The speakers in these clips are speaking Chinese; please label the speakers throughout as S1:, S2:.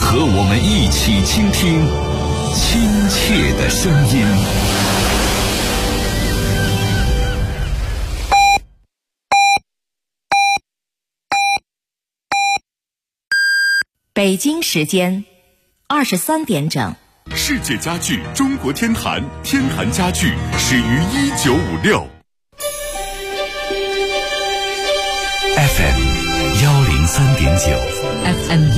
S1: 和我们一起倾听亲切的声音。
S2: 北京时间23点整。
S3: 世界家具中国天坛，天坛家具始于1956。
S1: FM 103.9
S4: FM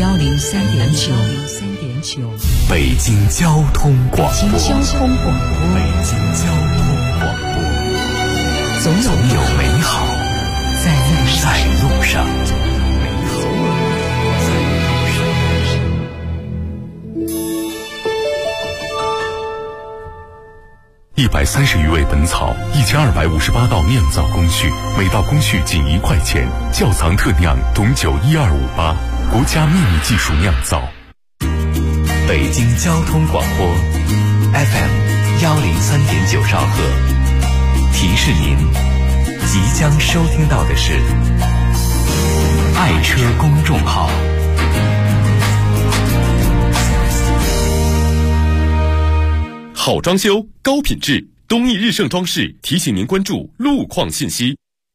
S4: 103.9，
S1: 北京交通广播。
S4: 北京交通广播。
S1: 北京交通广播。总有美好在路上。130余味本草，1258道酿造工序，每道工序仅1块钱。窖藏特酿董酒12588，国家秘密技术酿造。北京交通广播 FM 103.9兆赫。提示您，即将收听到的是爱车公众号。
S3: 好装修，高品质，东易日盛装饰提醒您关注路况信息。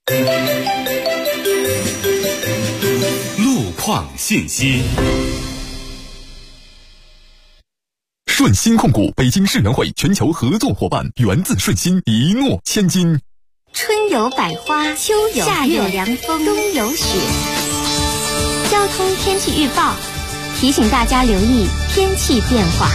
S1: 路况信息。
S5: 顺鑫控股北京世能会全球合作伙伴，源自顺鑫，一诺千金。
S6: 春有百花，秋有夏有凉风，冬有雪。交通天气预报提醒大家留意天气变化。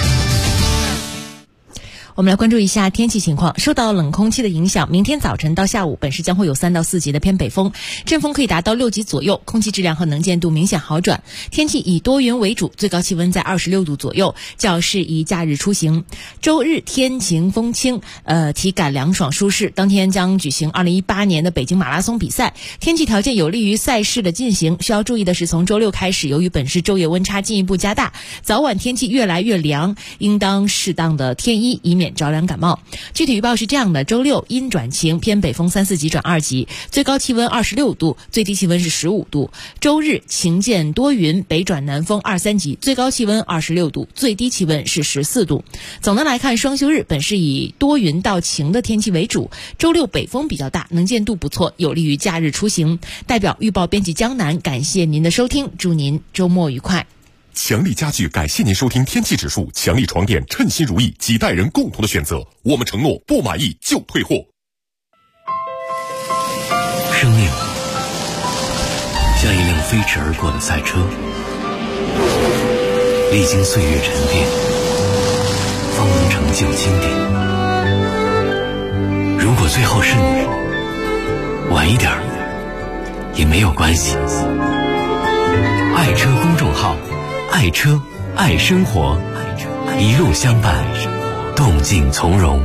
S4: 我们来关注一下天气情况。受到冷空气的影响，明天早晨到下午本市将会有3到4级的偏北风，阵风可以达到6级左右，空气质量和能见度明显好转。天气以多云为主，最高气温在26度左右，较适宜假日出行。周日天晴风轻，体感凉爽舒适。当天将举行2018年的北京马拉松比赛，天气条件有利于赛事的进行。需要注意的是，从周六开始，由于本市昼夜温差进一步加大，早晚天气越来越凉，应当适当的添衣，以免着凉感冒。具体预报是这样的：周六阴转晴，偏北风3、4级转2级，最高气温26度，最低气温是15度。周日晴见多云，北转南风2、3级，最高气温26度，最低气温是14度。总的来看，双休日本市以多云到晴的天气为主，周六北风比较大，能见度不错，有利于假日出行。代表预报编辑江南，感谢您的收听，祝您周末愉快。
S3: 强力家具感谢您收听天气指数，强力床垫称心如意，几代人共同的选择。我们承诺不满意就退货。
S1: 生命像一辆飞驰而过的赛车，历经岁月沉淀，方能成就经典。如果最后是你，晚一点也没有关系。爱车公众号，爱车爱生活，一路相伴，动静从容。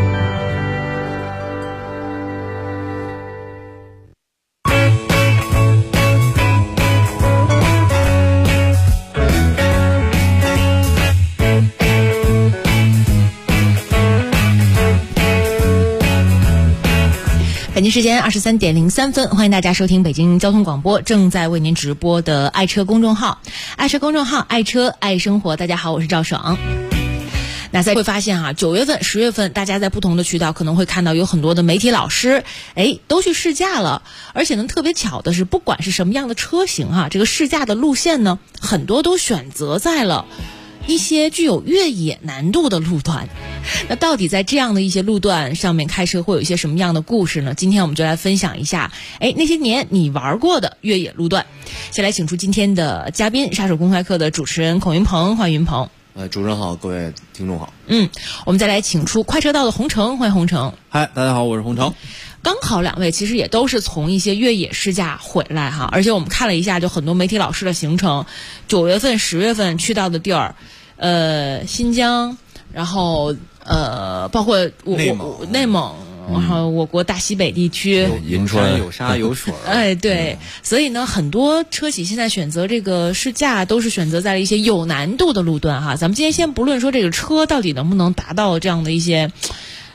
S4: 北京时间23点03分，欢迎大家收听北京交通广播正在为您直播的爱车公众号，爱车公众号，爱车爱生活。大家好，我是赵爽。那会发现9月份、10月份，大家在不同的渠道可能会看到有很多的媒体老师，都去试驾了。而且呢，特别巧的是，不管是什么样的车型这个试驾的路线呢，很多都选择在了一些具有越野难度的路段。那到底在这样的一些路段上面开车会有一些什么样的故事呢？今天我们就来分享一下那些年你玩过的越野路段。先来请出今天的嘉宾，杀手公开课的主持人孔云鹏，欢迎云鹏。
S7: 主持人好，各位听众好。
S4: 我们再来请出快车道的洪城，欢迎洪城。
S7: 嗨，大家好，我是洪城。
S4: 刚好两位其实也都是从一些越野试驾回来而且我们看了一下，就很多媒体老师的行程，9月份、10月份去到的地儿，新疆，然后包括内蒙，然后我国大西北地区，
S7: 银川有沙有水。
S4: 对，所以呢，很多车企现在选择这个试驾，都是选择在了一些有难度的路段咱们今天先不论说这个车到底能不能达到这样的一些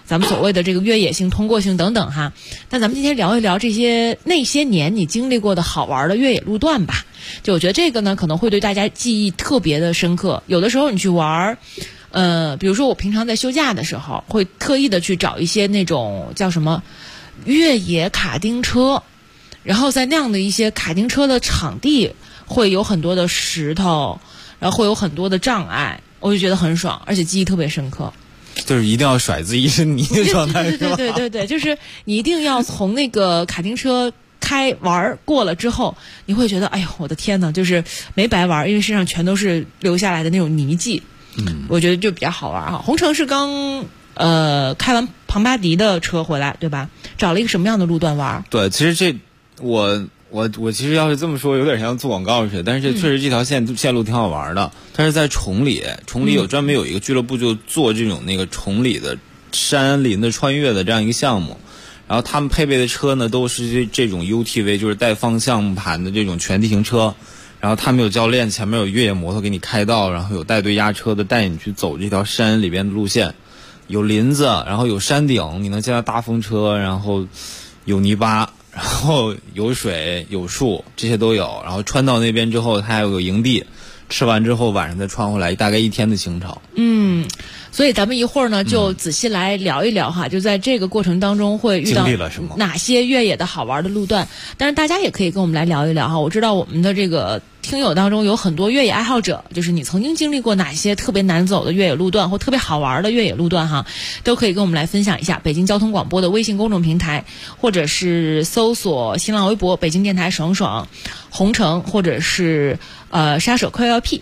S4: 咱们所谓的这个越野性、通过性等等哈。那咱们今天聊一聊那些年你经历过的好玩的越野路段吧。就我觉得这个呢，可能会对大家记忆特别的深刻。有的时候你去玩，比如说我平常在休假的时候，会特意的去找一些那种叫什么越野卡丁车，然后在那样的一些卡丁车的场地，会有很多的石头，然后会有很多的障碍，我就觉得很爽，而且记忆特别深刻。
S7: 就是一定要甩自己一身泥的状态，
S4: 对，就是你一定要从那个卡丁车玩过了之后，你会觉得哎呦我的天哪，就是没白玩，因为身上全都是留下来的那种泥迹。我觉得就比较好玩哈。洪城是刚开完庞巴迪的车回来对吧？找了一个什么样的路段玩？
S7: 对，其实我其实要是这么说有点像做广告似的，但是这确实这条线路挺好玩的。它是在崇礼有专门有一个俱乐部，就做这种那个崇礼的山林的穿越的这样一个项目。然后他们配备的车呢都是这种 UTV， 就是带方向盘的这种全地形车。然后他们有教练，前面有越野摩托给你开道，然后有带队压车的带你去走这条山里边的路线，有林子，然后有山顶，你能见到大风车，然后有泥巴，然后有水有树，这些都有。然后穿到那边之后，它还有个营地，吃完之后晚上再穿回来，大概1天的行程。
S4: 所以咱们一会儿呢就仔细来聊一聊哈，就在这个过程当中会遇到哪些越野的好玩的路段。但是大家也可以跟我们来聊一聊哈。我知道我们的这个听友当中有很多越野爱好者，就是你曾经经历过哪些特别难走的越野路段或特别好玩的越野路段哈，都可以跟我们来分享一下。北京交通广播的微信公众平台，或者是搜索新浪微博北京电台爽爽洪城，或者是杀手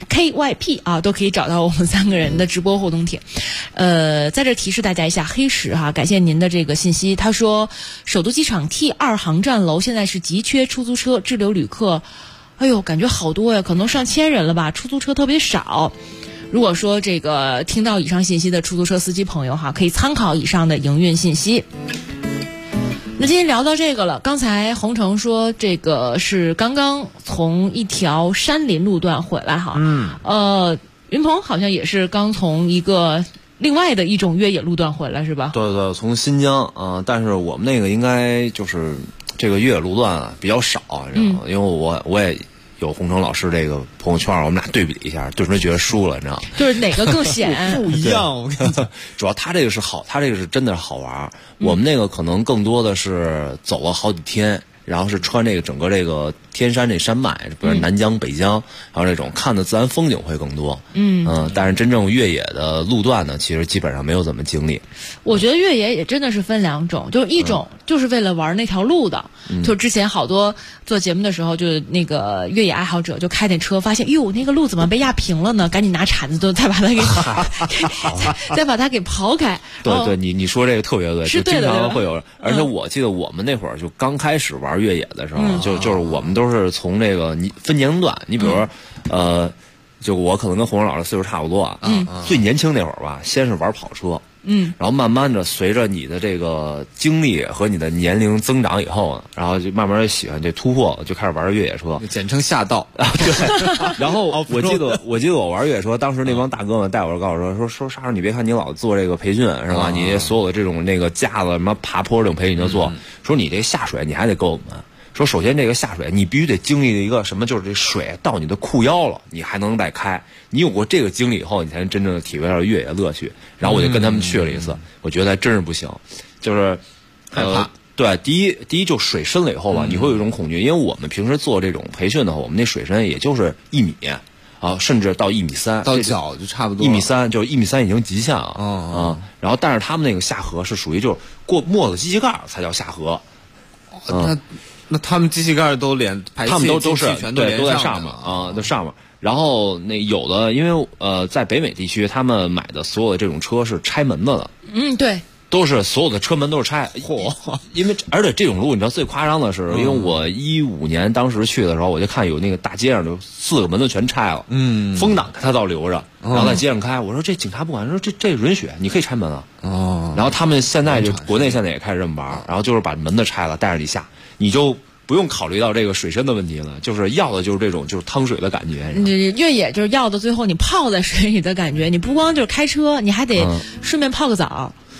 S4: KYP 啊，都可以找到我们3个人的直播互动帖。在这提示大家一下，黑石哈，感谢您的这个信息。他说，首都机场 T2 航站楼现在是急缺出租车滞留旅客，哎呦，感觉好多呀，可能上千人了吧，出租车特别少。如果说这个听到以上信息的出租车司机朋友哈，可以参考以上的营运信息。那今天聊到这个了，刚才洪城说这个是刚刚从一条山林路段回来哈，云鹏好像也是刚从一个另外的一种越野路段回来是吧？
S8: 对，从新疆但是我们那个应该就是这个越野路段比较少，你知道吗？因为我也有洪城老师这个朋友圈，我们俩对比一下，顿时觉得输了，你知道吗？
S4: 就是哪个更险？
S7: 不一样，我跟你讲，
S8: 主要他这个是好，他这个是真的是好玩。我们那个可能更多的是走了好几天，然后是穿这个整个这个天山这山脉，比如南疆、北疆，然后这种看的自然风景会更多。但是真正越野的路段呢，其实基本上没有怎么经历。
S4: 我觉得越野也真的是分2种，就是一种就是为了玩那条路的，就之前好多做节目的时候，就那个越野爱好者就开那车，发现哟那个路怎么被压平了呢？赶紧拿铲子都再把它给再把它给刨开。
S8: 对，你说这个特别对，
S4: 是对的，
S8: 经常会有。而且我记得我们那会儿就刚开始玩越野的时候，就是我们都是从这个分年龄段，你比如说就我可能跟洪城老师岁数差不多最年轻那会儿吧，先是玩跑车。然后慢慢的随着你的这个经历和你的年龄增长以后呢，然后就慢慢喜欢这突破，就开始玩越野车，
S7: 简称下道。
S8: 对，然后我记得我玩越野车，当时那帮大哥们带我告诉说沙叔，你别看你老做这个培训是吧？你所有的这种那个架子什么爬坡这种培训你就做，说你这下水你还得跟我们。说首先这个下水你必须得经历一个什么，就是这水到你的裤腰了，你还能再开。你有过这个经历以后，你才能真正的体会到越野乐趣。然后我就跟他们去了一次，我觉得还真是不行，就是
S7: 害怕。
S8: 对，第一就水深了以后吧，你会有一种恐惧，因为我们平时做这种培训的话，我们那水深也就是1米甚至到1.3米，
S7: 到脚就差不多
S8: 1.3米，就是1.3米已经极限了然后但是他们那个下河是属于就是过没了机器盖才叫下河。
S7: 那他们机器盖都连排气，
S8: 他们都是
S7: 全
S8: 对都在上面都上面。然后那有的因为在北美地区，他们买的所有的这种车是拆门子的。
S4: 对。
S8: 都是所有的车门都是拆，因为而且这种路你知道最夸张的是，因为我15年当时去的时候，我就看有那个大街上就4个门都全拆了，风挡它倒留着，然后在街上开。我说这警察不管，说这允许，你可以拆门啊。然后他们现在就国内现在也开始这么玩，然后就是把门都拆了，带着你下，你就不用考虑到这个水深的问题了，就是要的就是这种就是趟水的感觉。
S4: 越野就是要的最后你泡在水里的感觉，你不光就是开车，你还得顺便泡个澡。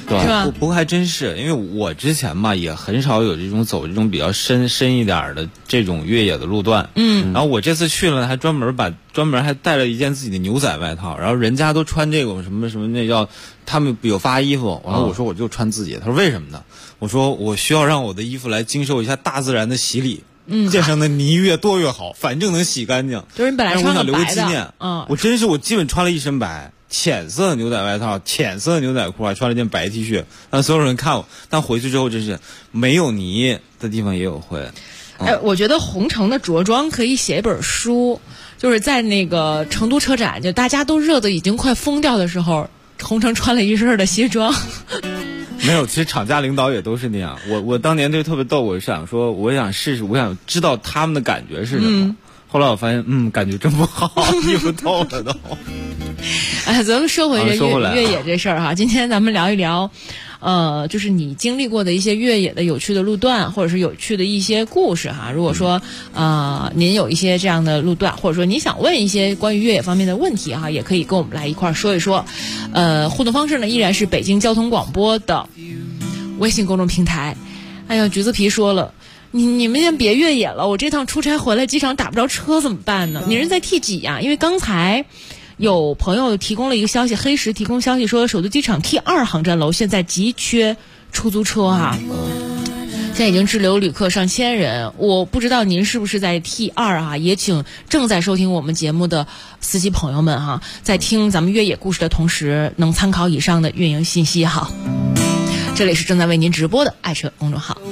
S8: 对
S4: 是吧？
S7: 不过还真是，因为我之前嘛也很少有这种走这种比较深一点的这种越野的路段。然后我这次去了，还专门还带了一件自己的牛仔外套，然后人家都穿这种什么那叫他们有发衣服，然后我说我就穿自己的，他说为什么呢？我说我需要让我的衣服来经受一下大自然的洗礼。见上的泥越多越好，反正能洗干净。
S4: 就是你本来穿个白的，
S7: 我基本穿了一身白，浅色的牛仔外套，浅色的牛仔裤，还穿了件白 T 恤，让所有人看我。但回去之后真是没有泥的地方也有灰。
S4: 我觉得红城的着装可以写一本书，就是在那个成都车展，就大家都热得已经快疯掉的时候，红城穿了一身的西装。
S7: 没有，其实厂家领导也都是那样。我当年就特别逗，我想说，我想试试，我想知道他们的感觉是什么。后来我发现，感觉真不好，衣服透了都。
S4: 咱们说回这越野这事儿哈，今天咱们聊一聊，就是你经历过的一些越野的有趣的路段，或者是有趣的一些故事哈。如果说您有一些这样的路段，或者说你想问一些关于越野方面的问题哈，也可以跟我们来一块儿说一说。互动方式呢依然是北京交通广播的微信公众平台。哎呀，橘子皮说了，你们先别越野了，我这趟出差回来机场打不着车怎么办呢？你人在 T 几呀？因为刚才有朋友提供了一个消息，黑石提供消息说，首都机场 T2 航站楼现在急缺出租车哈，现在已经滞留旅客上千人。我不知道您是不是在 T2 啊？也请正在收听我们节目的司机朋友们哈，在听咱们越野故事的同时，能参考以上的运营信息哈。这里是正在为您直播的爱车公众号。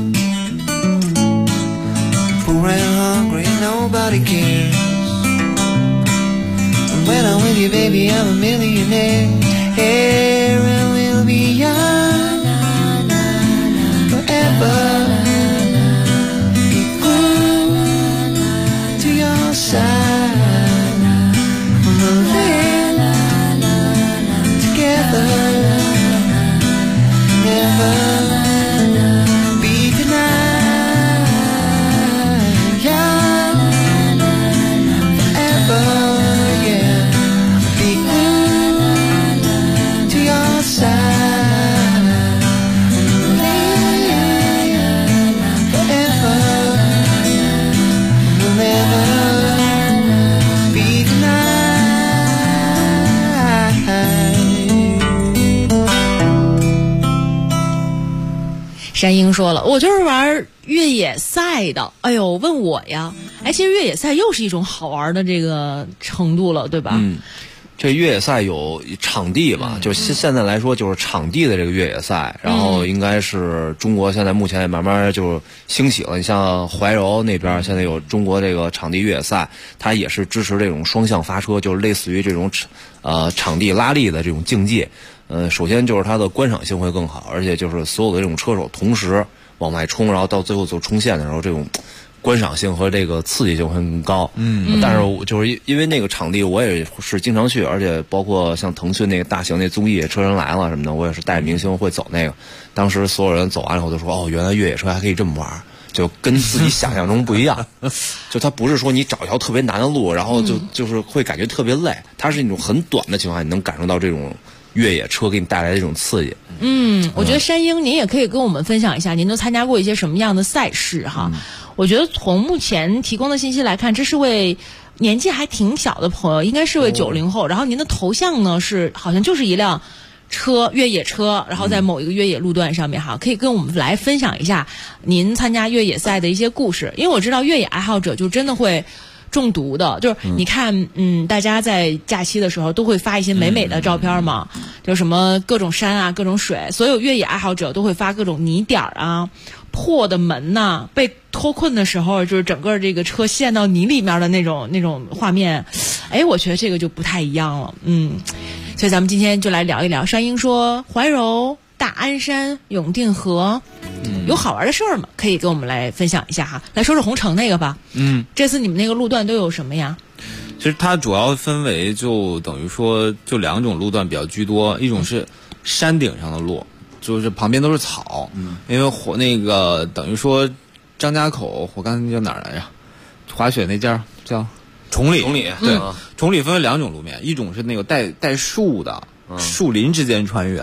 S9: When I'm with you, baby, I'm a millionaire. And we'll be young forever. Be glued to your side. We'll live together. Never be denied. Young forever.
S4: 山鹰说了，我就是玩越野赛的。哎呦，问我呀？其实越野赛又是一种好玩的这个程度了，对吧？
S8: 这越野赛有场地嘛，就现在来说就是场地的这个越野赛，然后应该是中国现在目前也慢慢就兴起了。你像怀柔那边现在有中国这个场地越野赛，它也是支持这种双向发车，就是类似于这种场地拉力的这种竞技。首先就是它的观赏性会更好，而且就是所有的这种车手同时往外冲，然后到最后就冲线的时候，这种观赏性和这个刺激性会更高。但是就是因为那个场地我也是经常去，而且包括像腾讯那个大型那综艺《车神来了》什么的，我也是带明星会走那个。当时所有人走完以后都说，哦，原来越野车还可以这么玩，就跟自己想象中不一样。就它不是说你找一条特别难的路，然后就是会感觉特别累，它是那种很短的情况下你能感受到这种越野车给你带来的这种刺激。
S4: 我觉得山鹰您也可以跟我们分享一下，您都参加过一些什么样的赛事哈？我觉得从目前提供的信息来看，这是位年纪还挺小的朋友，应该是位90后。然后您的头像呢是好像就是一辆越野车，然后在某一个越野路段上面哈，可以跟我们来分享一下您参加越野赛的一些故事。因为我知道越野爱好者就真的会中毒的，就是你看大家在假期的时候都会发一些美美的照片嘛，就什么各种山啊各种水，所有越野爱好者都会发各种泥点啊破的门呐，被脱困的时候就是整个这个车陷到泥里面的那种画面。我觉得这个就不太一样了。所以咱们今天就来聊一聊。山鹰说怀柔、大安山、永定河有好玩的事儿吗？可以跟我们来分享一下哈。来说说红城那个吧。这次你们那个路段都有什么呀？
S7: 其实它主要分为就等于说就两种路段比较居多，一种是山顶上的路，就是旁边都是草。因为那个等于说张家口，我刚才叫哪儿来着？滑雪那家叫崇礼。对，崇礼分为两种路面，一种是那个带树的，树林之间穿越。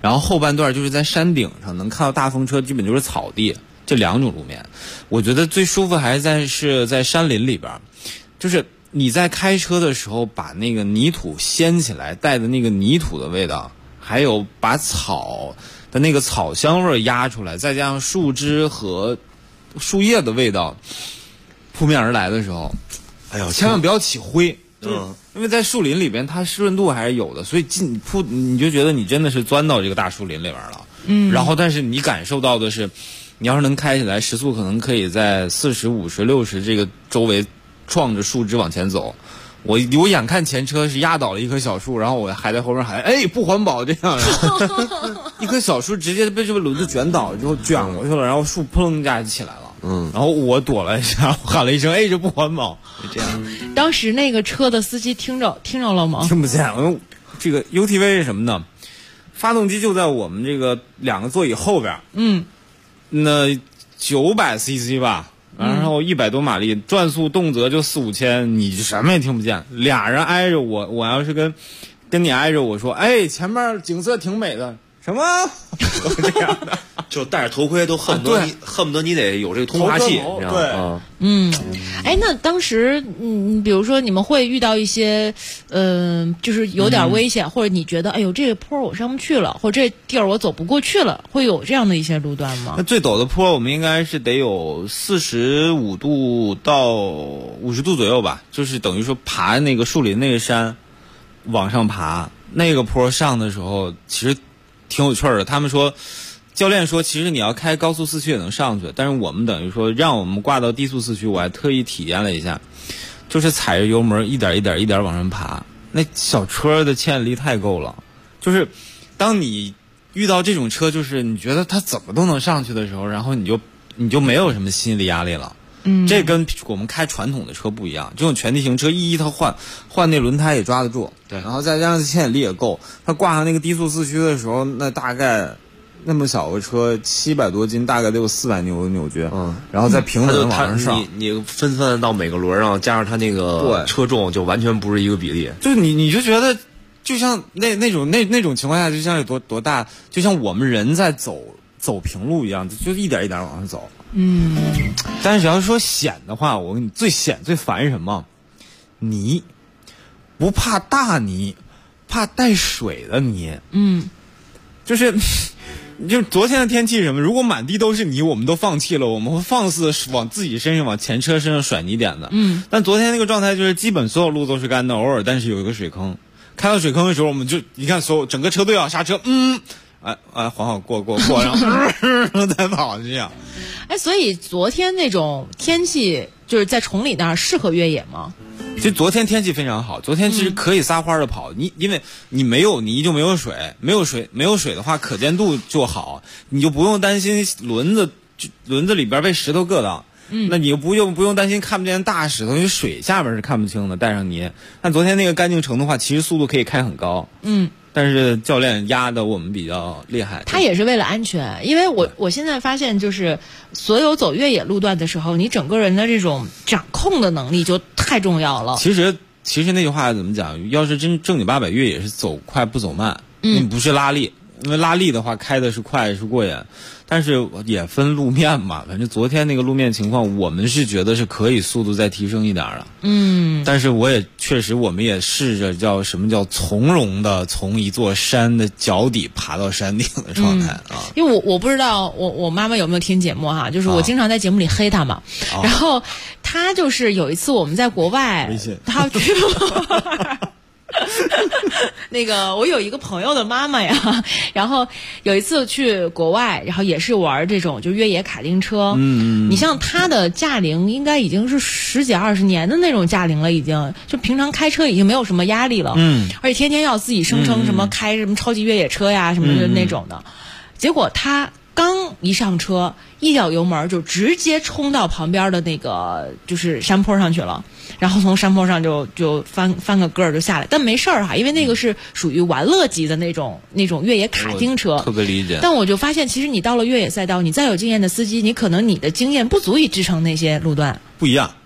S7: 然后后半段就是在山顶上能看到大风车，基本就是草地，这2种路面。我觉得最舒服还是在山林里边，就是你在开车的时候把那个泥土掀起来，带的那个泥土的味道，还有把草的那个草香味压出来，再加上树枝和树叶的味道扑面而来的时候，哎呦，千万不要起灰。因为在树林里边它湿润度还是有的，所以你就觉得你真的是钻到这个大树林里边了。然后但是你感受到的是，你要是能开起来，时速可能可以在40、50、60这个周围撞着树枝往前走。我眼看前车是压倒了一棵小树，然后我还在后面喊不环保这样，一棵小树直接被这个轮子卷倒之后卷过去了，然后树砰一下就起来了。然后我躲了一下，我喊了一声这不环保，就这样。
S4: 当时那个车的司机听着了吗？
S7: 听不见。这个 UTV 是什么呢？发动机就在我们这个2个座椅后边，那900cc 吧，然后100多马力，转速动辄就4、5千，你什么也听不见。俩人挨着我要是跟你挨着，我说前面景色挺美的，什么这样的，
S8: 就戴着头盔都恨不得你得有这个通话器，
S7: 对，
S4: 那当时比如说你们会遇到一些就是有点危险，或者你觉得这个坡我上不去了，或者这地儿我走不过去了，会有这样的一些路段吗？
S7: 那最陡的坡我们应该是得有45度到50度左右吧，就是等于说爬那个树林那个山往上爬，那个坡上的时候其实挺有趣的。他们说教练说其实你要开高速4驱也能上去，但是我们等于说让我们挂到低速4驱，我还特意体验了一下，就是踩着油门一点往上爬，那小车的牵引力太够了。就是当你遇到这种车，就是你觉得它怎么都能上去的时候，然后你就没有什么心理压力了。这跟我们开传统的车不一样，这种全地形车它换那轮胎也抓得住，对，然后再加上牵引力也够，它挂上那个低速4驱的时候，那大概那么小个车700多斤，大概得有400牛的扭矩，然后在平稳往上上，
S8: 你分散到每个轮上，加上它那个车重，就完全不是一个比例。
S7: 就你就觉得，就像那种情况下，就像有多大，就像我们人在走平路一样，就一点往上走。但是要是说险的话，我跟你最险最烦什么？泥，不怕大泥，怕带水的泥。就是昨天的天气什么？如果满地都是泥，我们都放弃了，我们会放肆往自己身上、往前车身上甩泥点的。但昨天那个状态就是基本所有路都是干的，偶尔但是有一个水坑。开到水坑的时候，我们就你看整个车队要刹车，缓缓过，然后再跑，这样。
S4: 所以昨天那种天气就是在崇礼那儿适合越野吗？
S7: 其实昨天天气非常好，昨天其实可以撒欢的跑。因为你没有泥就没有水，没有水的话可见度就好，你就不用担心轮子里边被石头硌到。那你又不用担心看不见大石头，因为水下边是看不清的，带上泥。但昨天那个干净程的话，其实速度可以开很高。但是教练压的我们比较厉害，
S4: 他也是为了安全。因为我现在发现，就是所有走越野路段的时候，你整个人的这种掌控的能力就太重要了。
S7: 其实那句话怎么讲？要是正经八百越野是走快不走慢，你不是拉力，因为拉力的话开的是快是过瘾。但是也分路面嘛，反正昨天那个路面情况，我们是觉得是可以速度再提升一点的。但是我们也试着什么叫从容的从一座山的脚底爬到山顶的状态啊。
S4: 因为我不知道我妈妈有没有听节目哈，就是我经常在节目里黑她嘛，然后她就是有一次我们在国外，她去那个我有一个朋友的妈妈呀，然后有一次去国外，然后也是玩这种就越野卡丁车。你像她的驾龄应该已经是10几20年的那种驾龄了，已经就平常开车已经没有什么压力了。而且天天要自己声称什么开什么超级越野车呀什么的那种的。结果她刚一上车，一脚油门就直接冲到旁边的那个就是山坡上去了，然后从山坡上就翻个个儿就下来，但没事儿哈，因为那个是属于玩乐级的那种越野卡丁车，
S7: 特别理解。
S4: 但我就发现，其实你到了越野赛道，你再有经验的司机，你可能你的经验不足以支撑那些路段。
S7: 不一样，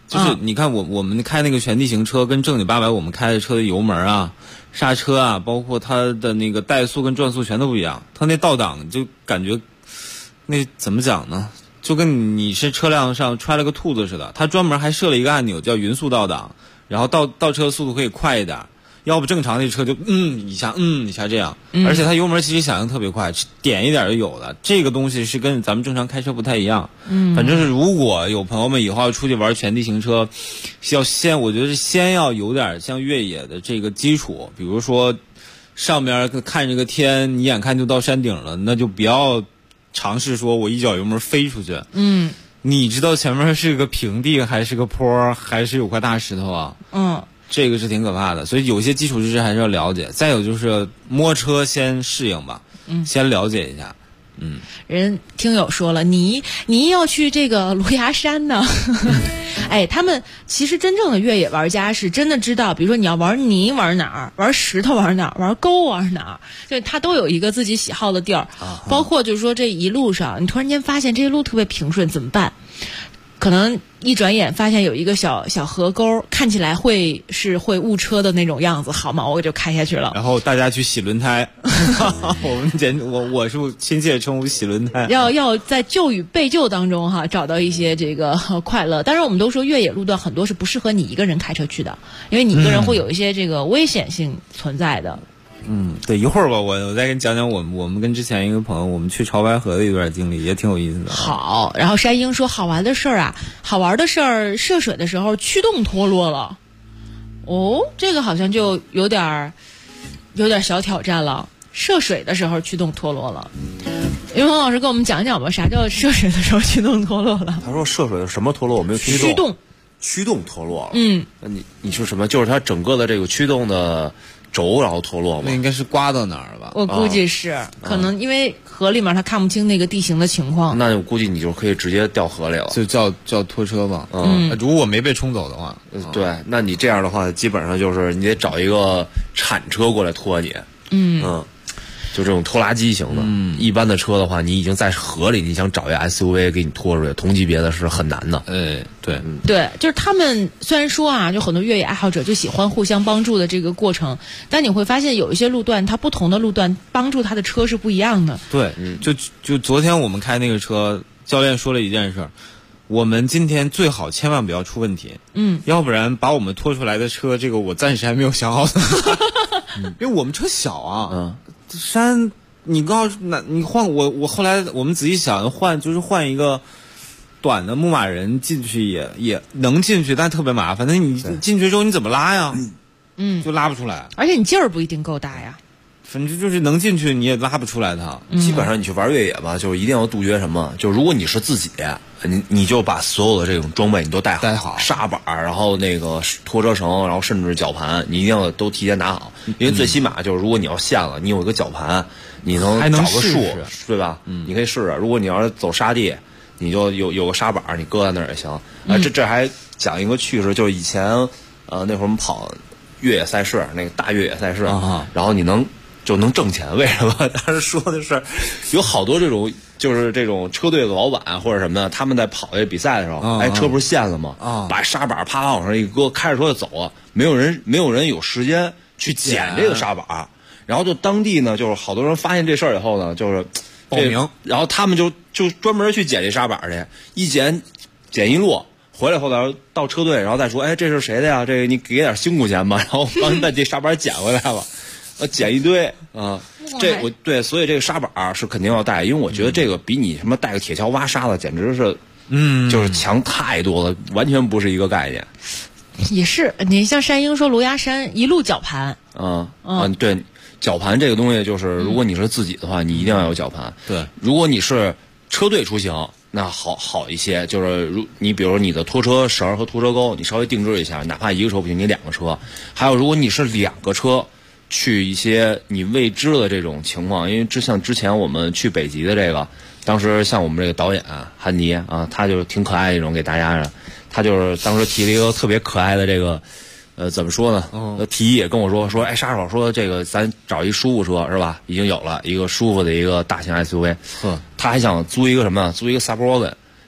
S7: 就是你看我们开那个全地形车跟正经800我们开的车的油门啊、刹车啊，包括它的那个怠速跟转速全都不一样。它那倒档就感觉那怎么讲呢？就跟你是车辆上揣了个兔子似的。它专门还设了一个按钮叫匀速倒档，然后倒车的速度可以快一点。要不正常那车就一下这样，而且它油门其实响应特别快，点一点就有了。这个东西是跟咱们正常开车不太一样。反正是如果有朋友们以后要出去玩全地形车，我觉得是先要有点像越野的这个基础，比如说上面看这个天，你眼看就到山顶了，那就不要尝试说我一脚油门飞出去。你知道前面是个平地还是个坡还是有块大石头啊？这个是挺可怕的，所以有些基础知识还是要了解。再有就是摸车先适应吧，先了解一下。
S4: 人听友说了，你要去这个芦芽山呢？哎，他们其实真正的越野玩家是真的知道，比如说你要玩泥玩哪儿，玩石头玩哪儿，玩沟玩哪儿，就他都有一个自己喜好的地儿。包括就是说这一路上，你突然间发现这一路特别平顺，怎么办？可能一转眼发现有一个小河沟，看起来会误车的那种样子，好嘛，我就开下去了。
S7: 然后大家去洗轮胎，我是亲切称呼洗轮胎。
S4: 要在救与被救当中找到一些这个快乐。当然我们都说越野路段很多是不适合你一个人开车去的，因为你一个人会有一些这个危险性存在的。
S7: 对，一会儿吧，我再跟你讲讲我们跟之前一个朋友我们去潮白河的一段经历，也挺有意思的。
S4: 好，然后山鹰说好玩的事儿，涉水的时候驱动脱落了。这个好像就有点小挑战了。涉水的时候驱动脱落了。云鹏老师跟我们讲讲吧，啥叫涉水的时候驱动脱落了？
S8: 他说涉水的什么脱落？我没有
S4: 驱动
S8: 脱落了。那你说什么？就是它整个的这个驱动的轴然后脱落吗？
S7: 那应该是刮到哪儿吧？
S4: 我估计是，可能因为河里面他看不清那个地形的情况。
S8: 那我估计你就可以直接掉河里了，
S7: 就叫拖车吧。如果没被冲走的话，
S8: 对，那你这样的话，基本上就是你得找一个铲车过来拖你。就这种拖拉机型的，一般的车的话，你已经在河里，你想找一个 SUV 给你拖出去，同级别的是很难的。
S4: 对，就是他们虽然说就很多越野爱好者就喜欢互相帮助的这个过程，但你会发现有一些路段，它不同的路段帮助它的车是不一样的。
S7: 对，就昨天我们开那个车，教练说了一件事，我们今天最好千万不要出问题，要不然把我们拖出来的车，这个我暂时还没有想好的，因为我们车小啊，山你告诉你换我后来我们仔细想换一个短的牧马人进去也能进去，但特别麻烦。那你进去之后你怎么拉呀？就拉不出来，
S4: 而且你劲儿不一定够大呀。
S7: 反正就是能进去你也拉不出来它。
S8: 基本上你去玩越野吧，就是一定要杜绝什么？就如果你是自己，你就把所有的这种装备你都带好，刹板，然后那个拖车绳，然后甚至绞盘，你一定要都提前拿好，因为最起码就是如果你要陷了，你有一个绞盘，你能找个数，对吧？你可以试试。如果你要是走沙地，你就有个刹板，你搁在那儿也行。这还讲一个趣事，就是以前那会儿我们跑越野赛事，那个大越野赛事，然后你能挣钱，为什么？当时说的是有好多这种就是这种车队的老板或者什么的，他们在跑这比赛的时候，车不是陷了吗？把刹板啪往上一搁，开着车就走了，没有人有时间去捡这个刹板，然后就当地呢，就是好多人发现这事儿以后呢，就是
S7: 报名，
S8: 然后他们就专门去捡这刹板去，一捡一摞。回来后到车队，然后再说，这是谁的呀？这个你给点辛苦钱吧，然后帮你把这刹板捡回来了。捡一堆对，所以这个刹板是肯定要带，因为我觉得这个比你什么带个铁锹挖沙子简直是，就是强太多了，完全不是一个概念。
S4: 也是，你像山鹰说芦芽山一路绞盘，
S8: 对，绞盘这个东西就是，如果你是自己的话，你一定要有绞盘。
S7: 对，
S8: 如果你是车队出行，那好一些，就是你比如你的拖车绳和拖车钩，你稍微定制一下，哪怕一个车不行，你两个车。还有，如果你是两个车。去一些你未知的这种情况，因为像之前我们去北极的这个，当时像我们这个导演韩尼他就挺可爱的一种给大家的，他就是当时提了一个特别可爱的这个，怎么说呢？提议也跟我说，沙手说这个咱找一舒服车是吧？已经有了一个舒服的一个大型 SUV，他还想租一个什么？租一个 Suburban。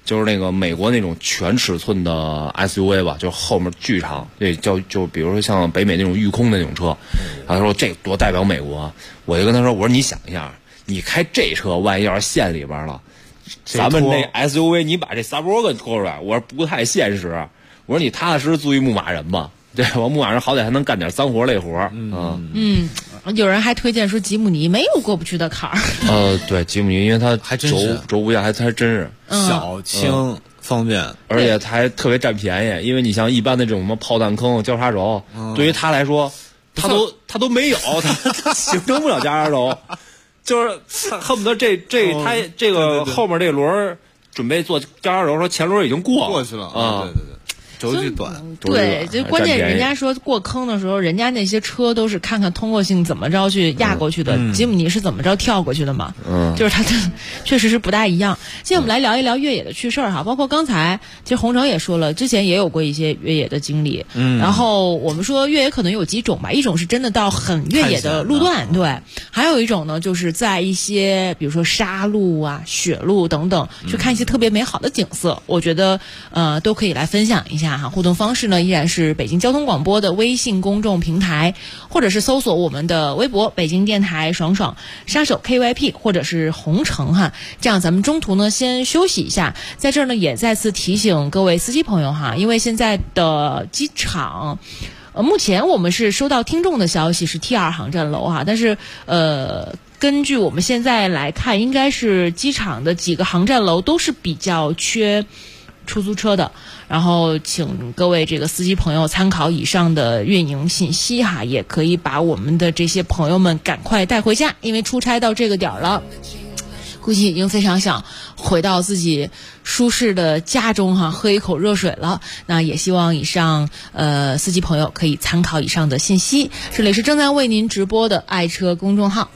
S8: 就是那个美国那种全尺寸的 SUV 吧，就是后面巨长，对，就比如说像北美那种御空的那种车，然后他说这多代表美国，我就跟他说，我说你想一下，你开这车万一要是陷里边了，咱们那 SUV 你把这撒波给拖出来，我说不太现实，我说你踏踏实实做一牧马人吧，对吧？牧马人好歹还能干点脏活累活，
S4: 有人还推荐说吉姆尼没有过不去的坎儿。
S8: 对，吉姆尼因为它
S7: 还真是
S8: 轴不一样，还真是
S7: 小轻方便，
S8: 而且它还特别占便宜。因为你像一般的这种什么炮弹坑、交叉轴，对于他来说，他都没有，他形成不了交叉轴，就是他恨不得他这个后面这轮准备做交叉轴，说前轮已经过
S7: 去了啊，对。轴距短，
S4: 对，就关键人家说过坑的时候，人家那些车都是看看通过性怎么着去压过去的，吉姆尼是怎么着跳过去的嘛？就是它确实是不大一样。今天我们来聊一聊越野的趣事儿哈，包括刚才其实洪城也说了，之前也有过一些越野的经历。然后我们说越野可能有几种吧，一种是真的到很越野的路段，对，还有一种呢就是在一些比如说沙路啊、雪路等等，去看一些特别美好的景色，我觉得都可以来分享一下。互动方式呢依然是北京交通广播的微信公众平台，或者是搜索我们的微博北京电台爽爽杀手 KYP 或者是洪城哈。这样咱们中途呢先休息一下，在这儿呢也再次提醒各位司机朋友哈，因为现在的机场目前我们是收到听众的消息是 T2 航站楼哈，但是根据我们现在来看，应该是机场的几个航站楼都是比较缺出租车的，然后请各位这个司机朋友参考以上的运营信息哈，也可以把我们的这些朋友们赶快带回家，因为出差到这个点儿了，估计已经非常想回到自己舒适的家中哈，喝一口热水了。那也希望以上司机朋友可以参考以上的信息。这里是正在为您直播的爱车公众号。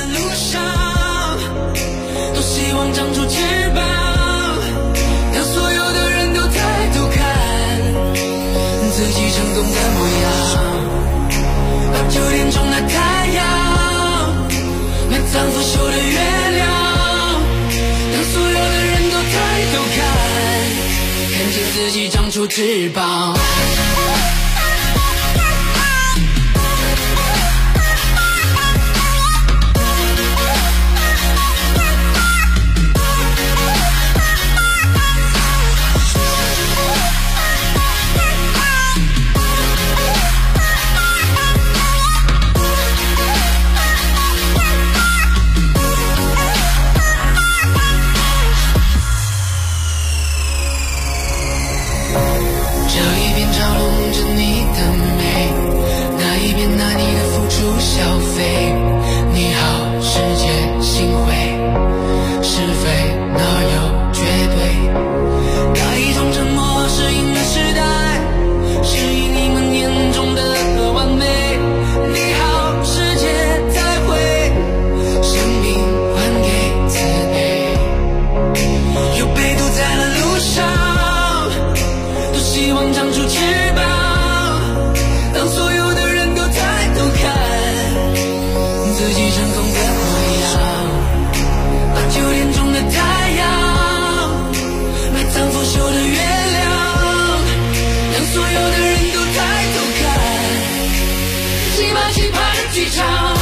S9: 都希望长出翅膀，让所有的人都抬头看自己成功的模样，把9点钟的太阳，埋藏腐朽的月亮，让所有的人都抬头看见自己长出翅膀。消费，你好，世界心灰，是非哪有绝对？那一种沉默是因为时代，是因你们眼中的完美。你好，世界再会，生命还给慈悲。有被堵在了路上，都希望长出翅膀，当所有的人都抬头看自己成功的模样，把9点钟的太阳，埋藏腐朽的月亮，让所有的人都抬头看起码期盼的剧场。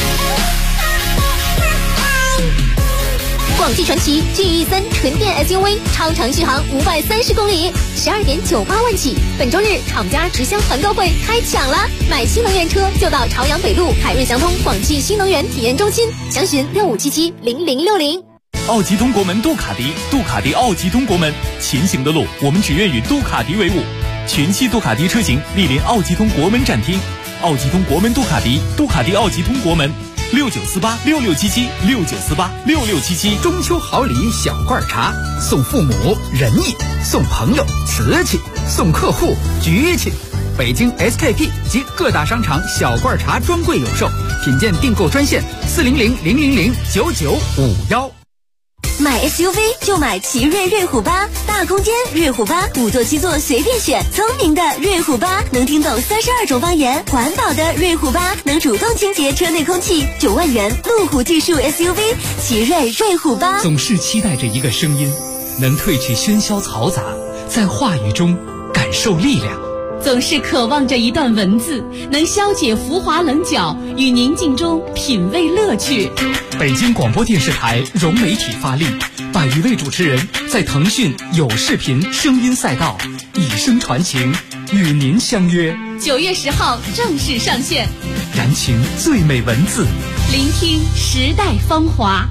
S6: 广汽传祺 GE3 纯电 SUV 超长续航530公里，12.98万起。本周日厂家直销团购会开抢了，买新能源车就到朝阳北路凯瑞祥通广汽新能源体验中心，详询65770060。
S10: 奥吉通国门杜卡迪，杜卡迪奥吉通国门，前行的路我们只愿与杜卡迪为伍。全系杜卡迪车型莅临奥吉通国门展厅，奥吉通国门杜卡迪，杜卡迪奥吉通国门。69486677，69486677。
S11: 中秋好礼小罐茶，送父母仁义，送朋友瓷器，送客户局气。北京 SKP 及各大商场小罐茶专柜有售，品鉴订购专线40000009951。
S12: 买 SUV 就买奇瑞瑞虎8，大空间瑞虎8，5座7座随便选，聪明的瑞虎8能听懂32种方言，环保的瑞虎8能主动清洁车内空气，9万元路虎技术 SUV 奇瑞瑞虎8。
S11: 总是期待着一个声音， 能褪去喧嚣嘈杂，在话语中感受力量。
S13: 总是渴望着一段文字，能消解浮华棱角，与宁静中品味乐趣。
S11: 北京广播电视台融媒体发力，100余位主持人在腾讯有视频声音赛道以声传情，与您相约。
S13: 9月10号正式上线，
S11: 燃情最美文字，
S13: 聆听时代芳华。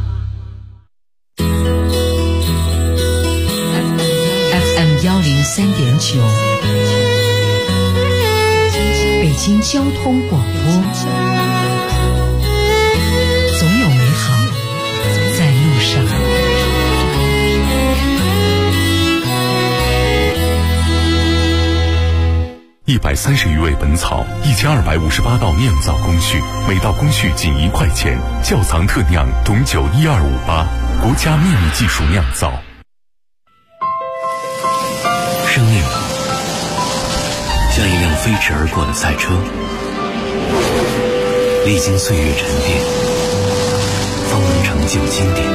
S14: FM 103.9，北京交通广播，总有美好在路上。
S1: 130余味本草，1258道酿造工序，每道工序仅1块钱。窖藏特酿董酒12588，国家秘密技术酿造。
S15: 生命像一辆飞驰而过的赛车，历经岁月沉淀，方能成就经典。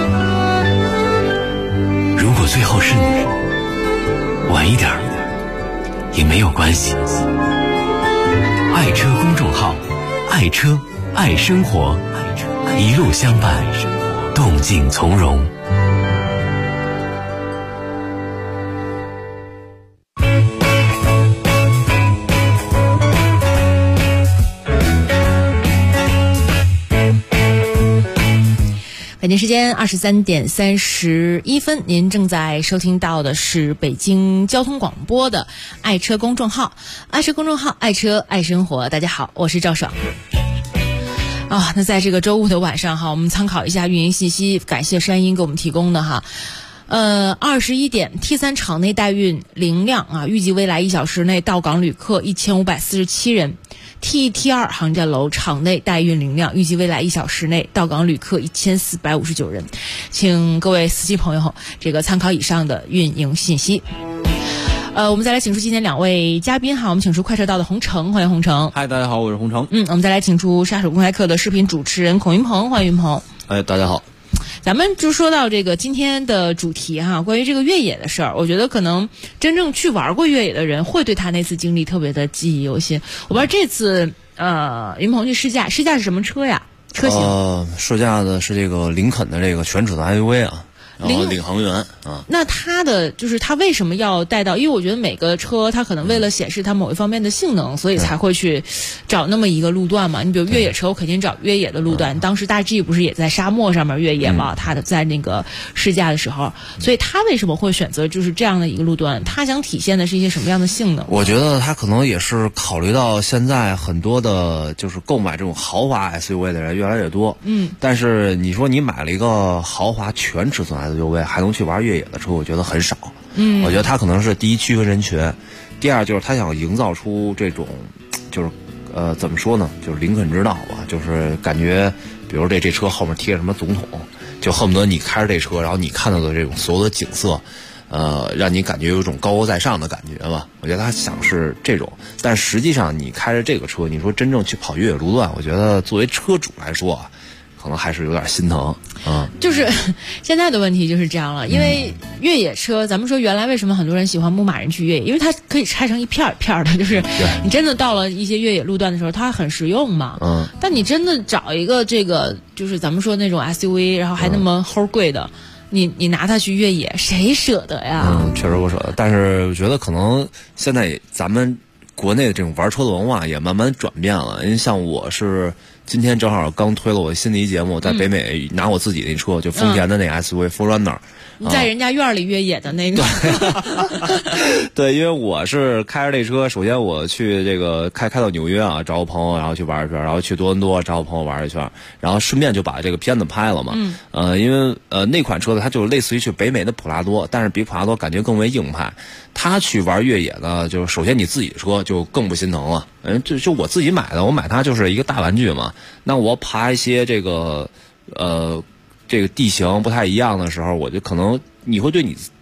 S15: 如果最后是你，晚一点也没有关系。爱车公众号，爱车爱生活，一路相伴，动静从容。
S4: 北京时间23点31分，您正在收听到的是北京交通广播的爱车公众号，爱车公众号，爱车爱生活。大家好，我是赵爽。那在这个周五的晚上哈，我们参考一下运营信息，感谢山鹰给我们提供的哈。21点 T3 场内代运零量啊，预计未来1小时内到港旅客1547人。T2 航站楼场内代运零量，预计未来1小时内到港旅客1459人。请各位司机朋友这个参考以上的运营信息。我们再来请出今天2位嘉宾哈，我们请出快车道的洪城，欢迎洪城。
S7: 嗨，大家好，我是洪城。
S4: 我们再来请出杀手公开课的视频主持人孔云鹏，欢迎云鹏。
S7: 大家好。
S4: 咱们就说到这个今天的主题哈，关于这个越野的事儿，我觉得可能真正去玩过越野的人会对他那次经历特别的记忆犹新。我不知道这次云鹏去试驾是什么车呀？车型？
S8: 试驾的是这个林肯的这个全尺寸 SUV 啊。然后领航员啊，
S4: 那他的就是他为什么要带到？因为我觉得每个车它可能为了显示它某一方面的性能，所以才会去找那么一个路段嘛。你比如越野车，我肯定找越野的路段。当时大 G 不是也在沙漠上面越野嘛？他的在那个试驾的时候，所以他为什么会选择就是这样的一个路段？他想体现的是一些什么样的性能？
S8: 我觉得他可能也是考虑到现在很多的就是购买这种豪华 SUV 的人越来越多，但是你说你买了一个豪华全尺寸SUV 还能去玩越野的车，我觉得很少。我觉得他可能是第一区分人群，第二就是他想营造出这种就是怎么说呢，就是林肯之道吧，就是感觉比如这车后面贴着什么总统，就恨不得你开着这车，然后你看到的这种所有的景色让你感觉有一种高高在上的感觉吧。我觉得他想是这种，但实际上你开着这个车，你说真正去跑越野路段，我觉得作为车主来说啊，可能还是有点心疼。
S4: 就是现在的问题就是这样了，因为越野车咱们说原来为什么很多人喜欢牧马人去越野，因为它可以拆成一片一片的，就是你真的到了一些越野路段的时候它很实用嘛。但你真的找一个这个就是咱们说那种 SUV 然后还那么齁贵的，你拿它去越野谁舍得呀？
S8: 确实不舍得。但是我觉得可能现在咱们国内的这种玩车的文化也慢慢转变了，因为像我是今天正好刚推了我新的一节目，在北美拿我自己那车，就丰田的那个 SUV4Runner，
S4: 在人家院里越野的那个。
S8: 对，因为我是开着这车，首先我去这个开到纽约啊，找我朋友，然后去玩一圈，然后去多伦多找我朋友玩一圈，然后顺便就把这个片子拍了嘛。因为那款车呢，它就类似于去北美的普拉多，但是比普拉多感觉更为硬派。他去玩越野呢，就是首先你自己的车就更不心疼了。就我自己买的，我买它就是一个大玩具嘛。那我爬一些这个地形不太一样的时候，我就可能你会对你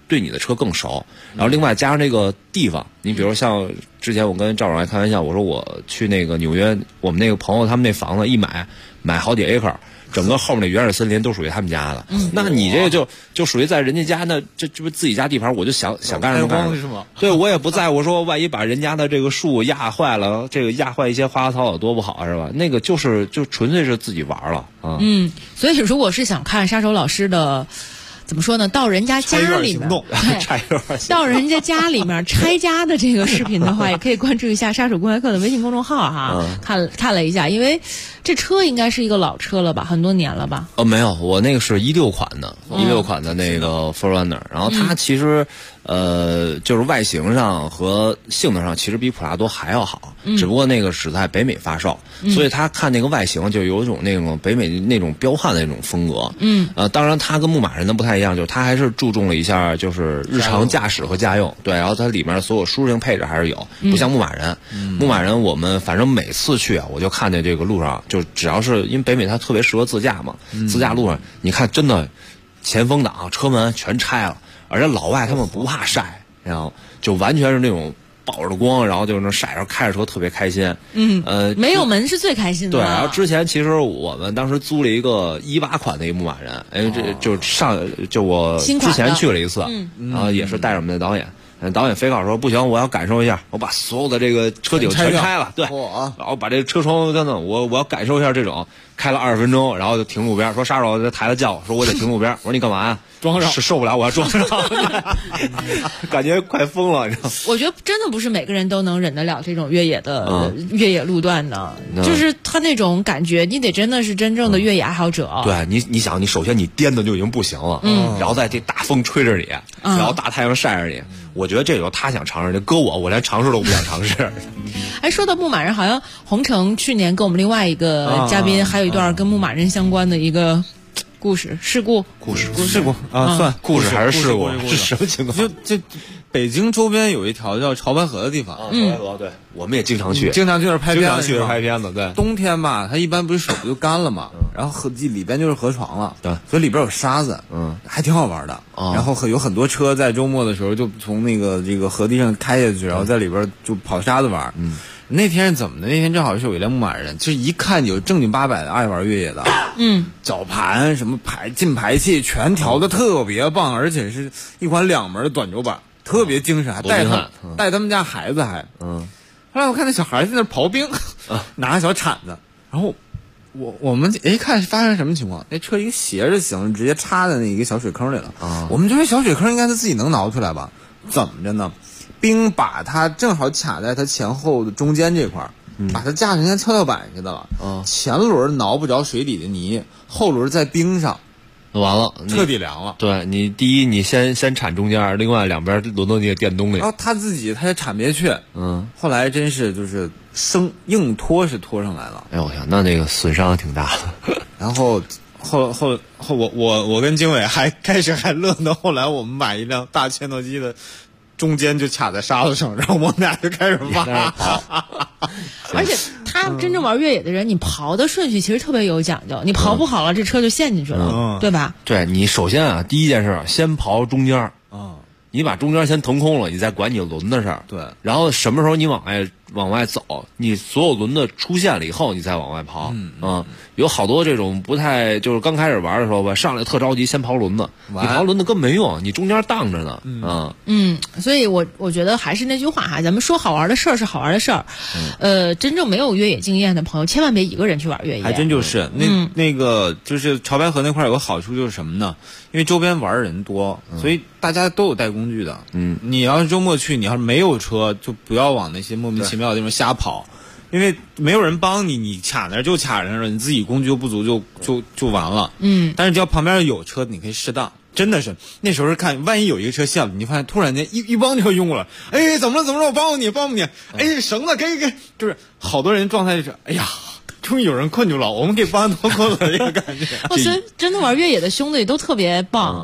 S8: 对你的车更熟。然后另外加上这个地方，你比如像之前我跟赵总还开玩笑，我说我去那个纽约，我们那个朋友他们那房子一买好几 acre。整个后面的原始森林都属于他们家的，那你这个就属于在人家家，那这不自己家地盘，我就想干什么干什么。对，我也不在乎说万一把人家的这个树压坏了，这个压坏一些花花草草多不好是吧？那个就纯粹是自己玩了啊。
S4: 所以如果是想看杀手老师的。怎么说呢？到人家家里面，到人家家里面拆家的这个视频的话，也可以关注一下杀手公开课的微信公众号哈。看了一下，因为这车应该是一个老车了吧，很多年了吧？
S8: 没有，我那个是16款的，16款的那个 4Runner， 然后它其实就是外形上和性能上其实比普拉多还要好，只不过那个是在北美发售，所以他看那个外形就有一种那种北美那种彪悍的那种风格。当然它跟牧马人的不太一样，就是它还是注重了一下就是日常驾驶和家用，对，然后它里面所有舒适性配置还是有，不像牧马人。牧马人我们反正每次去啊，我就看见这个路上，就只要是因为北美它特别适合自驾嘛，自驾路上你看真的前风挡车门全拆了，而且老外他们不怕晒，然后就完全是那种暴着光，然后就能晒着，开着车特别开心。
S4: 没有门是最开心的。
S8: 对，然后之前其实我们当时租了一个18款的一个牧马人，这就我之前去了一次，然后也是带着我们的导演。导演非告说不行，我要感受一下，我把所有的这个车顶全拆了，对，然后把这个车窗等等，我要感受一下这种。开了20分钟，然后就停路边，说杀手在台子叫我，说我得停路边。我说你干嘛呀？装上是受不了，我要装上，感觉快疯了，你知道吗？
S4: 我觉得真的不是每个人都能忍得了这种越野的越野路段的，就是他那种感觉，你得真的是真正的越野爱好者。
S8: 对你想，你首先你颠的就已经不行了，然后在这大风吹着你，然后大太阳晒着你，我觉得这个他想尝试，搁我连尝试都不想尝试。
S4: 哎，说到牧马人，好像洪城去年跟我们另外一个嘉宾还有一段跟牧马人相关的一个事故
S7: 啊，算
S8: 故事还是事故？是什么情况？
S7: 就北京周边有一条叫潮白河的地方，
S8: 潮白河对，我们也经常去
S7: 那儿拍片子，
S8: 拍片子。对，
S7: 冬天吧，它一般不是水不就干了嘛，然后河里边就是河床了，
S8: 对，
S7: 所以里边有沙子，还挺好玩的。然后有很多车在周末的时候就从这个河堤上开下去，然后在里边就跑沙子玩。那天是怎么的？那天正好是有一辆牧马人，就是一看有正经八百的爱玩越野的，绞盘什么进排气全调的特别棒，而且是一款2门的短轴版，特别精神，还带他们家孩子还。后来我看那小孩在那刨冰，拿个小铲子，然后我们看发生什么情况？那车一个斜着行，直接插在那一个小水坑里了。我们觉得小水坑应该是自己能挠出来吧？怎么着呢？冰把它正好卡在它前后的中间这块，把它架成像跷跷板似的了。前轮挠不着水里的泥，后轮在冰上，
S8: 完了，
S7: 彻底凉了。
S8: 对，你第一你先铲中间，另外两边轮到那个电动里。
S7: 然后他也铲不下去。后来真是就是硬拖是拖上来了。
S8: 哎呦我天，那个损伤挺大的。
S7: 然后我跟经纬还开始乐呢，后来我们买一辆大切诺基的。中间就卡在沙子上，然后我们俩就开始挖。
S4: 而且他真正玩越野的人，你刨的顺序其实特别有讲究，你刨不好了，这车就陷进去了，对吧？
S8: 对，你首先啊，第一件事先刨中间，你把中间先腾空了，你再管你轮的事儿。
S7: 对，
S8: 然后什么时候你往外走，你所有轮子出现了以后，你再往外刨。有好多这种不太就是刚开始玩的时候吧，上来特着急，先刨轮子，你刨轮子根本没用，你中间荡着呢。
S4: 所以我觉得还是那句话哈，咱们说好玩的事儿是好玩的事儿，真正没有越野经验的朋友，千万别一个人去玩越野。
S7: 还真就是那个就是潮白河那块有个好处就是什么呢？因为周边玩的人多，所以大家都有带工具的。你要是周末去，你要是没有车，就不要往那些莫名其妙的地方瞎跑。因为没有人帮你，你卡那儿就卡那儿了，你自己工具又不足就完了。但是只要旁边有车，你可以适当。真的是那时候是看，万一有一个车陷了，你发现突然间一帮车拥过来，哎，怎么了？我帮你，哎，绳子给，就是好多人状态就是，哎呀，终于有人困住了，我们给帮脱困了这个感觉。
S4: 所以真的玩越野的兄弟都特别棒。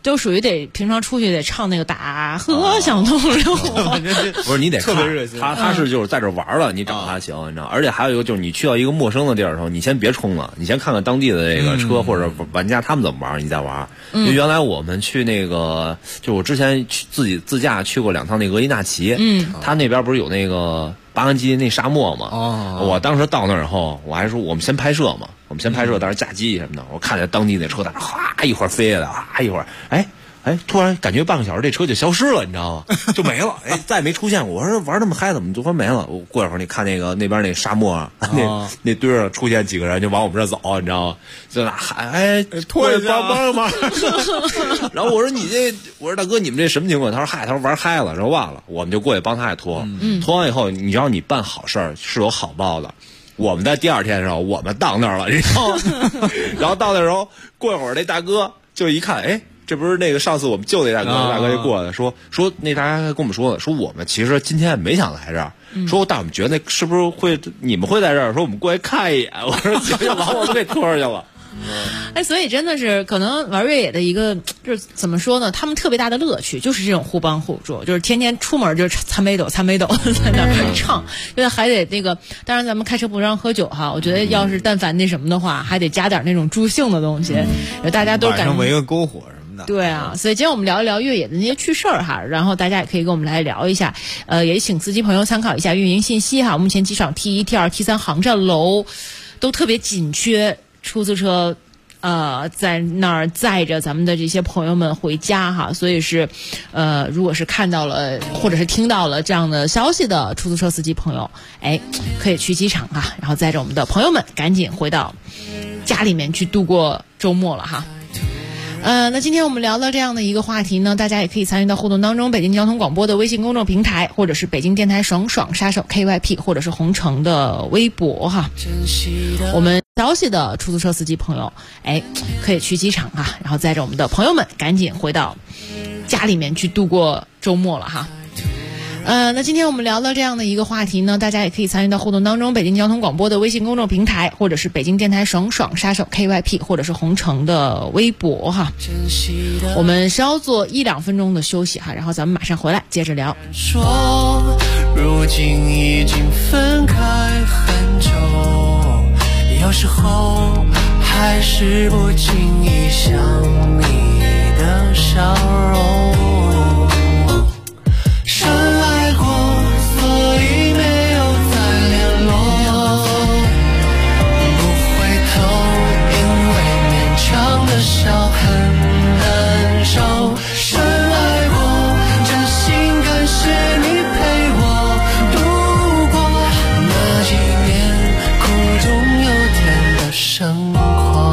S4: 都属于得平常出去得唱那个大河向东流。
S8: 不是你得
S7: 特别热心，
S8: 他是就是在这玩了，你找他行，你知道。而且还有一个就是你去到一个陌生的地儿的时候，你先别冲了，你先看看当地的这个车或者玩家他们怎么玩，你再玩。因为原来我们去那个，就我之前去自己自驾去过2趟那个额济纳旗，他那边不是有那个巴干基那沙漠嘛？我当时到那儿以后，我还说我们先拍摄嘛，当时架机什么的，我看见当地那车在那哗一会儿飞下来，哗一会儿，突然感觉半个小时这车就消失了，你知道吗？就没了，再没出现过。我说玩那么嗨，怎么突然没了？我过一会儿你看那个那边那沙漠那堆上出现几个人就往我们这走，你知道吗？就那喊拖一帮忙。然后我说大哥你们这什么情况？他说玩嗨了，然后忘了，我们就过去帮他也拖。拖完以后，你知道你办好事儿是有好报的。我们在第2天的时候，我们到那儿了，然后到那时候过一会儿那大哥就一看，这不是那个上次我们救那大哥就过来说那大家跟我们说了，说我们其实今天没想来这儿，说但我们觉得是不是你们会在这儿，说我们过来看一眼。我说行，就把我们给拖出去了。
S4: 所以真的是可能玩越野的一个就是怎么说呢？他们特别大的乐趣就是这种互帮互助，就是天天出门就是参北斗在那儿唱，就是还得那个。当然咱们开车不让喝酒哈，我觉得要是但凡那什么的话，还得加点那种助兴的东西，大家都
S7: 晚上围个篝火。
S4: 对啊，所以今天我们聊一聊越野的那些趣事儿哈，然后大家也可以跟我们来聊一下，也请司机朋友参考一下运营信息哈。目前机场 T1、T2、T3 航站楼都特别紧缺出租车，在那儿载着咱们的这些朋友们回家哈，所以是，如果是看到了或者是听到了这样的消息的出租车司机朋友，可以去机场啊，然后载着我们的朋友们赶紧回到家里面去度过周末了哈。那今天我们聊到这样的一个话题呢，大家也可以参与到互动当中。北京交通广播的微信公众平台，或者是北京电台爽爽杀手 KYP， 或者是红城的微博哈。我们消息的出租车司机朋友，可以去机场啊，然后载着我们的朋友们赶紧回到家里面去度过周末了哈。那今天我们聊到这样的一个话题呢，大家也可以参与到互动当中。北京交通广播的微信公众平台，或者是北京电台爽爽杀手 KYP， 或者是红城的微博哈。我们稍作1-2分钟的休息哈，然后咱们马上回来接着聊。
S9: 说如今已经分开很久，有时候还是不经意想你的笑容。深爱过，所以没有再联络，不回头，因为勉强的笑很难受。深爱过，真心感谢你陪我度过那几年苦中有甜的生活。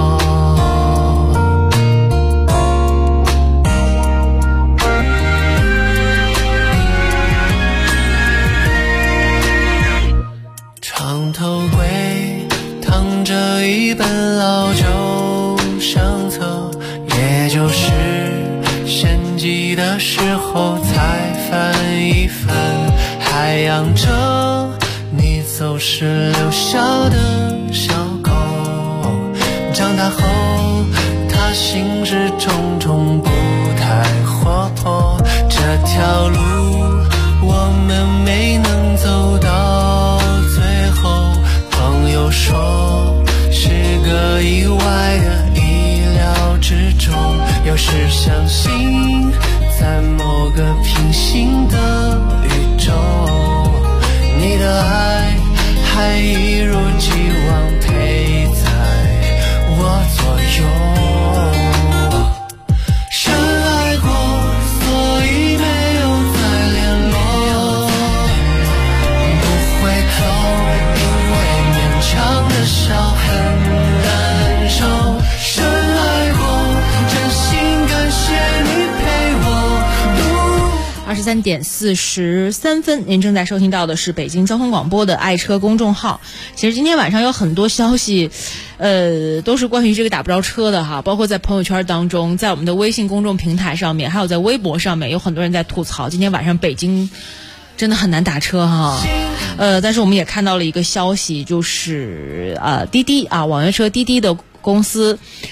S9: 头柜躺着一本老旧相册，也就是献祭的时候才翻一翻，还养着你走时留下的小狗。长大后他心事重重，不太活泼，这条路我们没能走到最后。朋友说是个意外的意料之中，有时相信在某个平行的宇宙，你的爱还一如既往陪在我左右。深爱过，所以没有再联络，不回头，唱的笑很难受。深爱过，真心感谢你陪我度。
S4: 23点43分，您正在收听到的是北京交通广播的爱车公众号。其实今天晚上有很多消息，都是关于这个打不着车的哈，包括在朋友圈当中，在我们的微信公众平台上面，还有在微博上面，有很多人在吐槽今天晚上北京真的很难打车哈。但是我们也看到了一个消息，就是滴滴啊，网约车滴滴的公司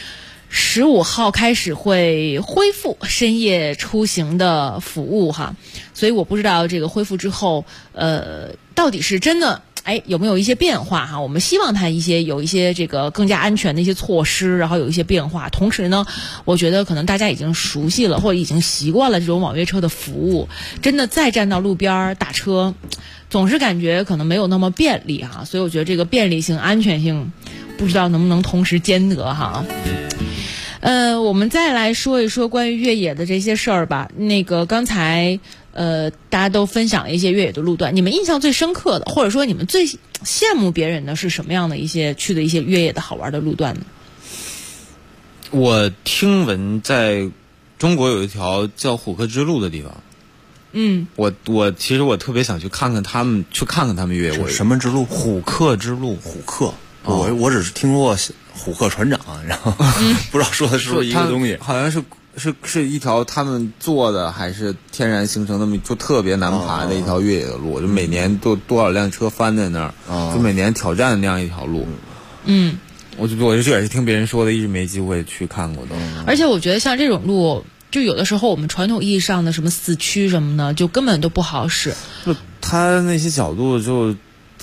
S4: 15号开始会恢复深夜出行的服务哈，所以我不知道这个恢复之后，到底是真的有没有一些变化哈？我们希望它有一些这个更加安全的一些措施，然后有一些变化。同时呢，我觉得可能大家已经熟悉了或者已经习惯了这种网约车的服务，真的再站到路边打车，总是感觉可能没有那么便利哈。所以我觉得这个便利性、安全性，不知道能不能同时兼得哈。我们再来说一说关于越野的这些事儿吧。那个刚才大家都分享了一些越野的路段，你们印象最深刻的，或者说你们最羡慕别人的是什么样的一些去的一些越野的好玩的路段呢？
S7: 我听闻在中国有一条叫虎克之路的地方。我其实我特别想去看看他们越野。
S8: 什么之路？
S7: 虎克之路。
S8: 虎克。我只是听说过虎克船长，然后不知道说的是不是一个东西。
S7: 好像是一条他们做的还是天然形成的，就特别难爬的一条越野的路，就每年都多少辆车翻在那儿，就每年挑战那样一条路。我这也是听别人说的，一直没机会去看过的。
S4: 而且我觉得像这种路，就有的时候我们传统意义上的什么4驱什么的，就根本都不好使。
S7: 就它那些角度就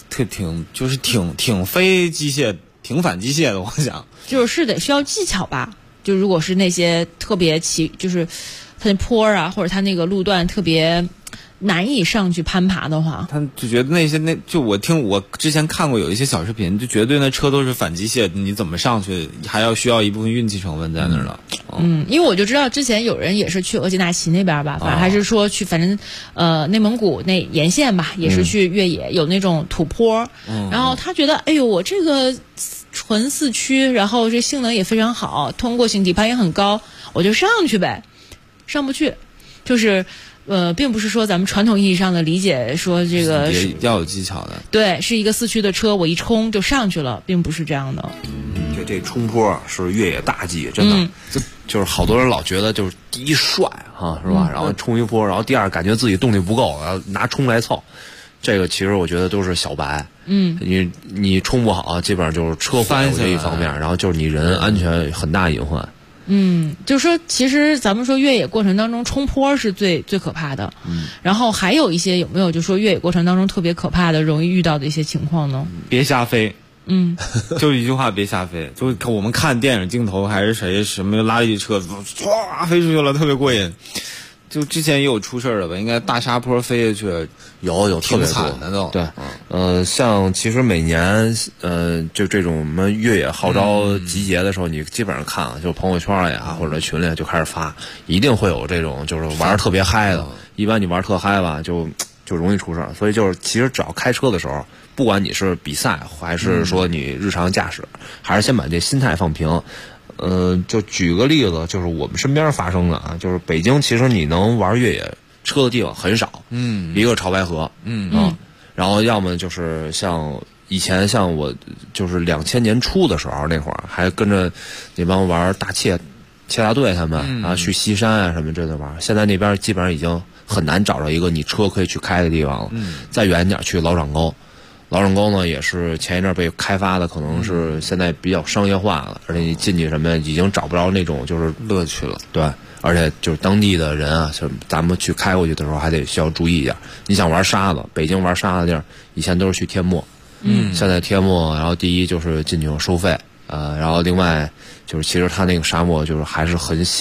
S7: 挺非机械、挺反机械的，我想
S4: 就是得需要技巧吧。就如果是那些特别就是它那坡啊，或者它那个路段特别难以上去攀爬的话，
S7: 他就觉得就我之前看过有一些小视频，就绝对那车都是反机械，你怎么上去还需要一部分运气成分在那儿了。
S4: 因为我就知道之前有人也是去额济纳旗那边吧，反正还是说去反正内蒙古那沿线吧，也是去越野，有那种土坡，然后他觉得我这个纯4驱，然后这性能也非常好，通过性底盘也很高，我就上去呗，上不去，就是并不是说咱们传统意义上的理解说这个
S7: 也要有技巧的，
S4: 对，是一个4驱的车，我一冲就上去了，并不是这样的。
S8: 这冲坡是越野大忌，真的，就是好多人老觉得就是第一帅哈，是吧？然后冲一坡，然后第二感觉自己动力不够，然后拿冲来凑，这个其实我觉得都是小白。你冲不好，基本上就是车翻这一方面，然后就是你人安全很大隐患。
S4: 就是说，其实咱们说越野过程当中冲坡是最可怕的。然后还有一些有没有就说越野过程当中特别可怕的、容易遇到的一些情况呢？
S7: 别瞎飞。就一句话，别瞎飞。就我们看电影镜头，还是谁什么拉一车唰飞出去了，特别过瘾。就之前也有出事的吧？应该大沙坡飞下去，
S8: 有特别
S7: 惨的都。
S8: 对，像其实每年就这种什么越野号召集结的时候，你基本上看啊，就朋友圈里啊或者群里就开始发，一定会有这种就是玩特别嗨的。一般你玩特嗨吧，就容易出事。所以就是其实只要开车的时候，不管你是比赛还是说你日常驾驶，还是先把这心态放平。就举个例子，就是我们身边发生的啊，就是北京其实你能玩越野车的地方很少。一个潮白河，然后要么就是像以前像我就是2000年初的时候那会儿，还跟着那帮玩大切大队他们，然后去西山啊什么这的玩。现在那边基本上已经很难找着一个你车可以去开的地方了。再远一点去老掌沟。老掌沟呢，也是前一阵被开发的，可能是现在比较商业化了，而且你进去什么已经找不着那种就是
S7: 乐趣了。
S8: 对，而且就是当地的人啊，就咱们去开过去的时候还得需要注意一点。你想玩沙子，北京玩沙子地儿，以前都是去天漠，现在天漠，然后第一就是进去有收费，然后另外就是其实它那个沙漠就是还是很小。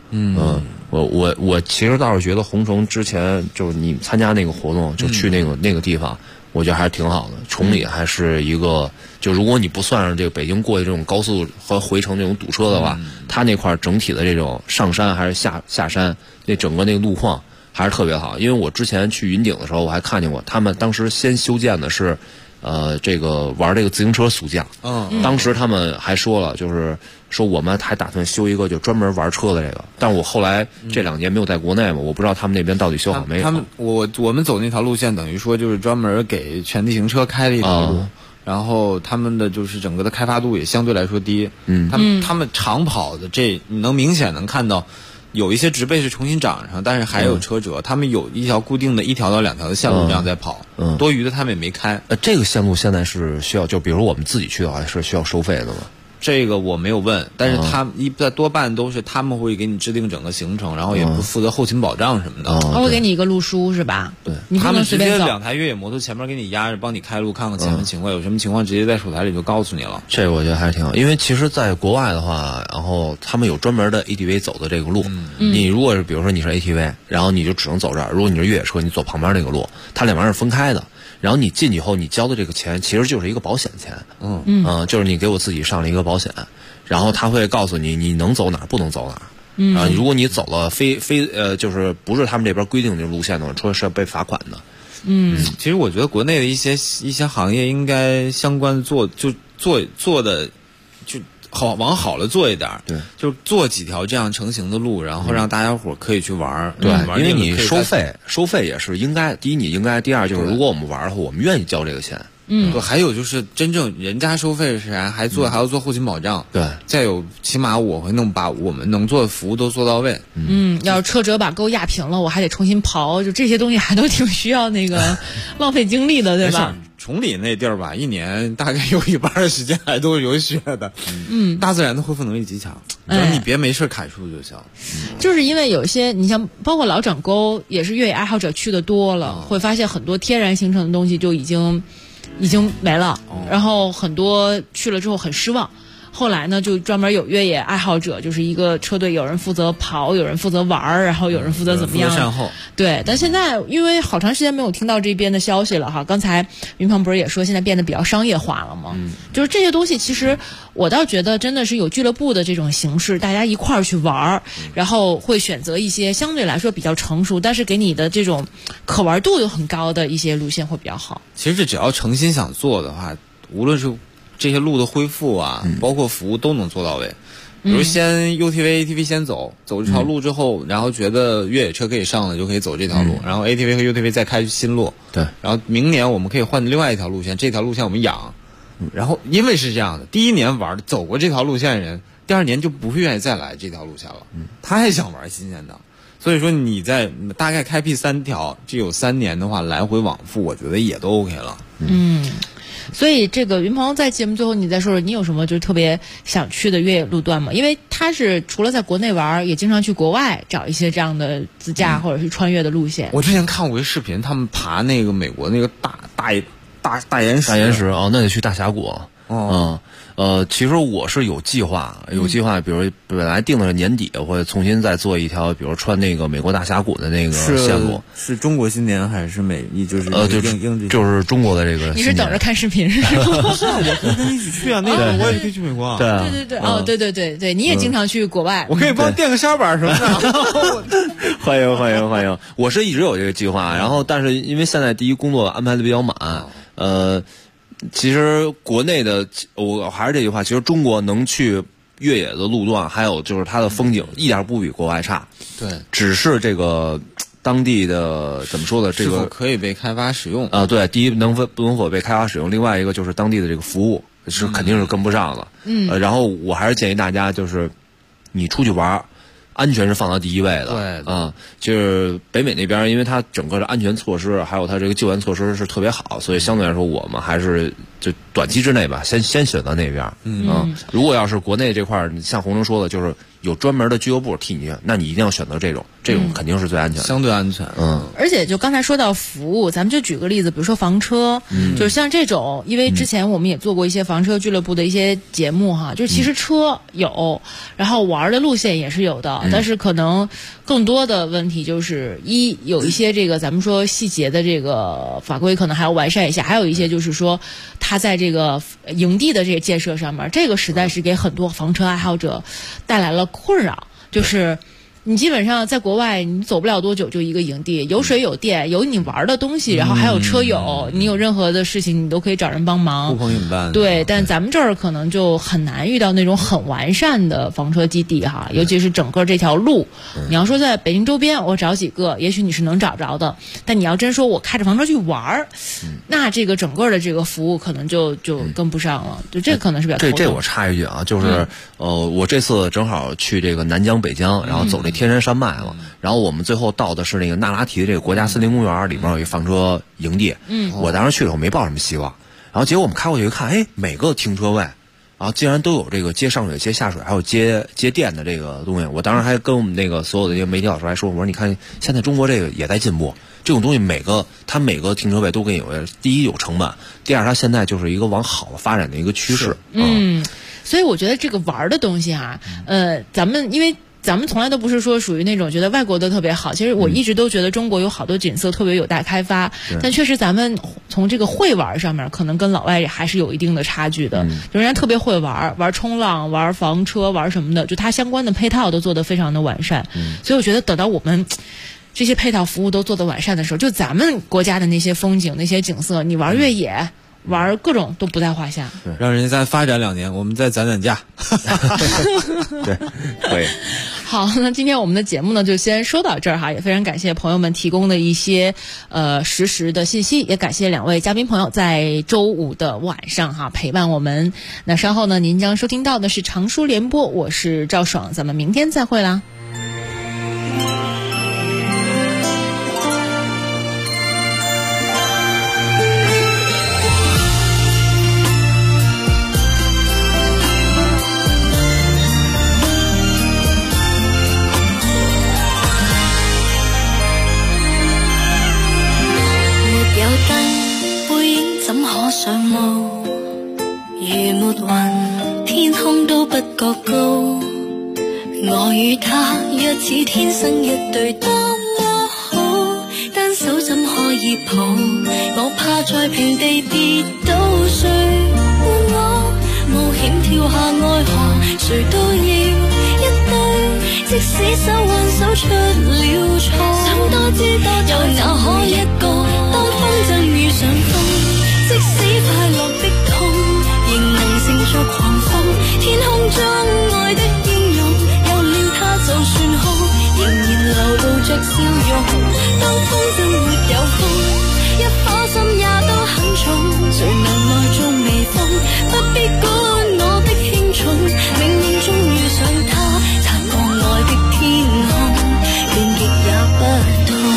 S8: 我其实倒是觉得红绳之前就是你参加那个活动，就去那个地方。我觉得还是挺好的，崇礼还是一个，就如果你不算上这个北京过去这种高速和回程这种堵车的话，它那块整体的这种上山还是下山，那整个那个路况还是特别好。因为我之前去云顶的时候，我还看见过他们当时先修建的是，这个玩这个自行车速降。当时他们还说了，就是说我们还打算修一个就专门玩车的这个，但我后来这2年没有在国内嘛，我不知道他们那边到底修好没有。
S7: 我们走那条路线等于说就是专门给全地形车开的一条路，然后他们的就是整个的开发度也相对来说低。他们长跑的你能明显能看到。有一些植被是重新长上，但是还有车辙。他们有一条固定的1条到2条的线路这样在跑，多余的他们也没开。
S8: 这个线路现在是需要，就比如我们自己去的话，是需要收费的吗？
S7: 这个我没有问，但是他多半都是他们会给你制定整个行程，然后也不负责后勤保障什么的。
S4: 他会给你一个路书是吧？
S7: 对，
S4: 你不能随便走。
S7: 他们直接2台越野摩托前面给你压着，帮你开路，看看前面情况，有什么情况直接在手台里就告诉你了。
S16: 这个我觉得还是挺好，因为其实在国外的话，然后他们有专门的 ATV 走的这个路。你如果是比如说你是 ATV， 然后你就只能走这儿；如果你是越野车，你走旁边那个路，它两边是分开的。然后你进去以后，你交的这个钱其实就是一个保险钱，就是你给我自己上了一个保险，然后他会告诉你你能走哪儿，不能走哪儿。如果你走了就是不是他们这边规定的路线的话，说是要被罚款的。
S7: 其实我觉得国内的一些行业应该相关做的就好，往好了做一点，
S16: 对，
S7: 就做几条这样成型的路，然后让大家伙可以去玩。
S16: 对，因为你收费也是应该，第一你应该，第二就是如果我们玩的话，我们愿意交这个钱。
S7: 还有就是真正人家收费是啥，还要做后勤保障。
S16: 对，
S7: 再有起码我会把我们能做的服务都做到位。
S4: 要是车辙把沟压平了，我还得重新刨，就这些东西还都挺需要那个浪费精力的，对吧？
S7: 崇礼那地儿吧，一年大概有一半的时间还都是有雪的。大自然的恢复能力极强，只要你别没事砍树就行。
S4: 就是因为有些你像包括老整沟，也是越野爱好者去的多了，会发现很多天然形成的东西就已经没了，然后很多去了之后很失望。后来呢，就专门有越野爱好者，就是一个车队，有人负责跑，有人负责玩，然后有人负责怎么样
S7: 善后。
S4: 对，但现在因为好长时间没有听到这边的消息了哈。刚才云鹏不是也说现在变得比较商业化了吗？就是这些东西，其实我倒觉得真的是有俱乐部的这种形式，大家一块儿去玩，然后会选择一些相对来说比较成熟，但是给你的这种可玩度又很高的一些路线会比较好。
S7: 其实这只要诚心想做的话，无论是这些路的恢复啊，包括服务都能做到位。比如先 ATV 先走这条路之后，然后觉得越野车可以上了，就可以走这条路，然后 ATV 和 UTV 再开新路。
S16: 对，
S7: 然后明年我们可以换另外一条路线，这条路线我们养。然后因为是这样的，第一年走过这条路线的人，第二年就不会愿意再来这条路线了。他还想玩新鲜的。所以说你在大概开辟3条，这有3年的话来回往复，我觉得也都 OK 了。
S4: 所以这个云鹏在节目最后你再说说你有什么就特别想去的越野路段吗？因为他是除了在国内玩，也经常去国外找一些这样的自驾或者是穿越的路线。
S7: 我之前看过一视频，他们爬那个美国那个大岩石
S16: 哦，那得去大峡谷。其实我是有计划，比如本来定的是年底会重新再做一条，比如穿那个美国大峡谷的那个线路。
S7: 是中国新年还是
S16: 就是中国的这个。
S4: 你是等着看视频是吗？
S7: 我可以跟你一起去啊，那个我也可以去美国啊。
S4: 对，你也经常去国外，
S7: 我可以帮垫个沙板什么的。
S16: 欢迎！我是一直有这个计划，然后但是因为现在第一工作安排的比较满，其实国内的我还是这句话，其实中国能去越野的路段，还有就是它的风景一点不比国外差。
S7: 对，
S16: 只是这个当地的怎么说呢？这个
S7: 是否可以被开发使用
S16: 对，第一能否被开发使用，另外一个就是当地的这个服务是肯定是跟不上的。然后我还是建议大家就是你出去玩，安全是放到第一位的。
S7: 对
S16: 就是北美那边，因为它整个的安全措施还有它这个救援措施是特别好，所以相对来说我们还是就短期之内吧，先选择那边。如果要是国内这块，像洪生说的，就是有专门的俱乐部替你，那你一定要选择这种肯定是最安全的，
S7: 相对安全。
S4: 而且就刚才说到服务，咱们就举个例子，比如说房车，就是像这种，因为之前我们也做过一些房车俱乐部的一些节目哈，就是其实车有，然后玩的路线也是有的，但是可能更多的问题就是有一些这个咱们说细节的这个法规可能还要完善一下，还有一些就是说它在这个营地的这个建设上面，这个实在是给很多房车爱好者带来了困扰，就是你基本上在国外你走不了多久就一个营地，有水有电有你玩的东西，然后还有车友，你有任何的事情你都可以找人帮忙，
S7: 呼朋引伴。
S4: 对，但咱们这儿可能就很难遇到那种很完善的房车基地哈，尤其是整个这条路，你要说在北京周边我找几个也许你是能找着的，但你要真说我开着房车去玩，那这个整个的这个服务可能就跟不上了，就这可能是比较头疼。
S16: 这我插一句啊，就是我这次正好去这个南疆北疆，然后走这天山山脉嘛，然后我们最后到的是那个那拉提的这个国家森林公园，里面有一房车营地。我当时去了，我没抱什么希望，然后结果我们开过去一看，每个停车位啊，既然都有这个接上水、接下水，还有接电的这个东西，我当时还跟我们那个所有的这些媒体老师还说，我说你看现在中国这个也在进步，这种东西它每个停车位都给你第一有成本，第二它现在就是一个往好的发展的一个趋势。
S4: 所以我觉得这个玩的东西因为咱们从来都不是说属于那种觉得外国的特别好，其实我一直都觉得中国有好多景色特别有待开发，但确实咱们从这个会玩上面可能跟老外还是有一定的差距的。就人家特别会玩冲浪、玩房车、玩什么的，就它相关的配套都做得非常的完善。所以我觉得等到我们这些配套服务都做得完善的时候，就咱们国家的那些风景、那些景色，你玩越野。玩各种都不在话下，
S7: 让人家再发展2年，我们再攒价。
S16: 对，可以。
S4: 好，那今天我们的节目呢就先说到这儿哈，也非常感谢朋友们提供的一些实时的信息，也感谢2位嘉宾朋友在周5的晚上哈陪伴我们。那稍后呢，您将收听到的是常书联播，我是赵爽，咱们明天再会啦。
S17: 上路，如沒雲，天空都不覺高。我與他若似天生一對，多麼好。單手怎可以抱？我怕在平地跌倒，誰伴我冒險跳下愛河？誰都要一對，即使手挽手出了錯，想多知多又哪可一個？當風箏遇上風。即使快樂的痛，仍能乘着狂風。天空中愛的英勇，有了它就算好，仍然流露着笑容。當風箏沒有風，一顆心也都很重。誰能耐做微風？不必管我的輕重，冥冥中遇上他，擦過愛的天空，變極也不痛。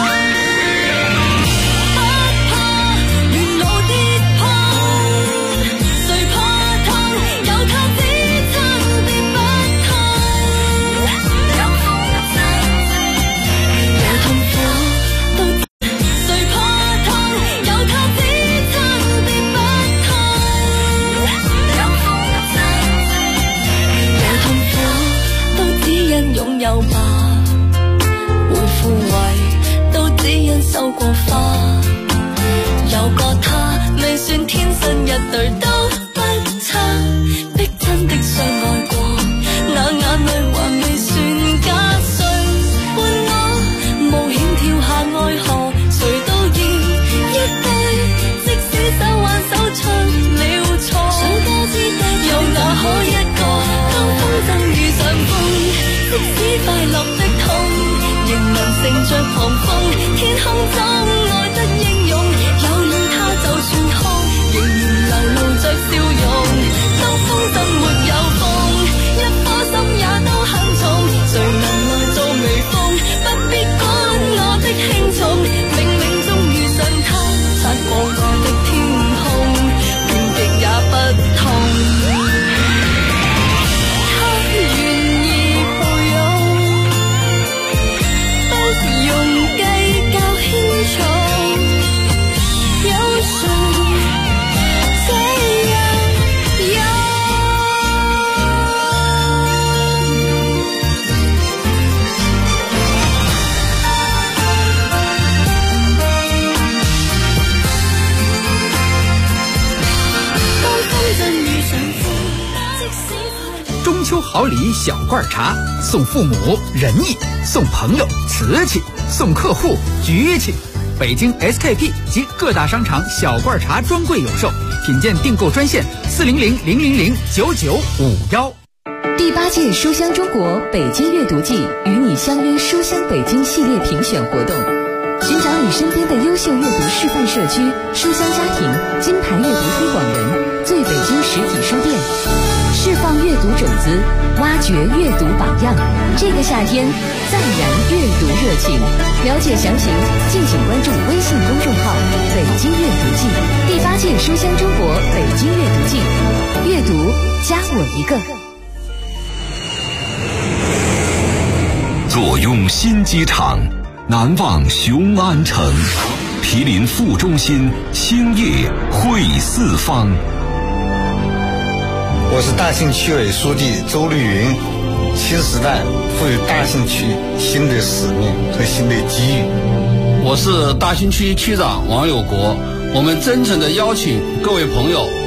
S17: 擁有吧，會枯萎，都只因收過花。有個他，未算天生一對都不差，逼真的相愛過，那眼淚還未算假。誰伴我冒險跳下愛河？誰都要一對，即使手挽手出了錯，想多知多又哪可一個？當風箏遇上風。即使快樂的痛，仍能乘着狂風。天空中愛得英勇，有了它就算空，仍然流露着笑容。當風箏沒有風，一顆心也都很重。誰能來做微風？不必管我的輕重，冥冥中遇上他，擦過愛的天空，變極也不痛。
S11: 中秋好礼小罐茶，送父母仁义，送朋友瓷器，送客户局气。北京 SKP 及各大商场小罐茶专柜有售，品鉴订购专线400-000-9951。
S18: 第8届书香中国北京阅读季与你相约书香北京系列评选活动，寻找你身边的优秀阅读示范社区、书香家庭、金牌阅读推广人、最北京实体书店，释放阅读读种子，挖掘阅读榜样。这个夏天，再燃阅读热情。了解详情，敬请关注微信公众号“北京阅读季”。第8届书香中国北京阅读季，阅读加我一个。
S5: 坐拥新机场，难忘雄安城。毗邻副中心，兴业汇四方。
S19: 我是大兴区委书记周绿云。新时代赋予大兴区新的使命和新的机遇。
S20: 我是大兴区区长王有国。我们真诚地邀请各位朋友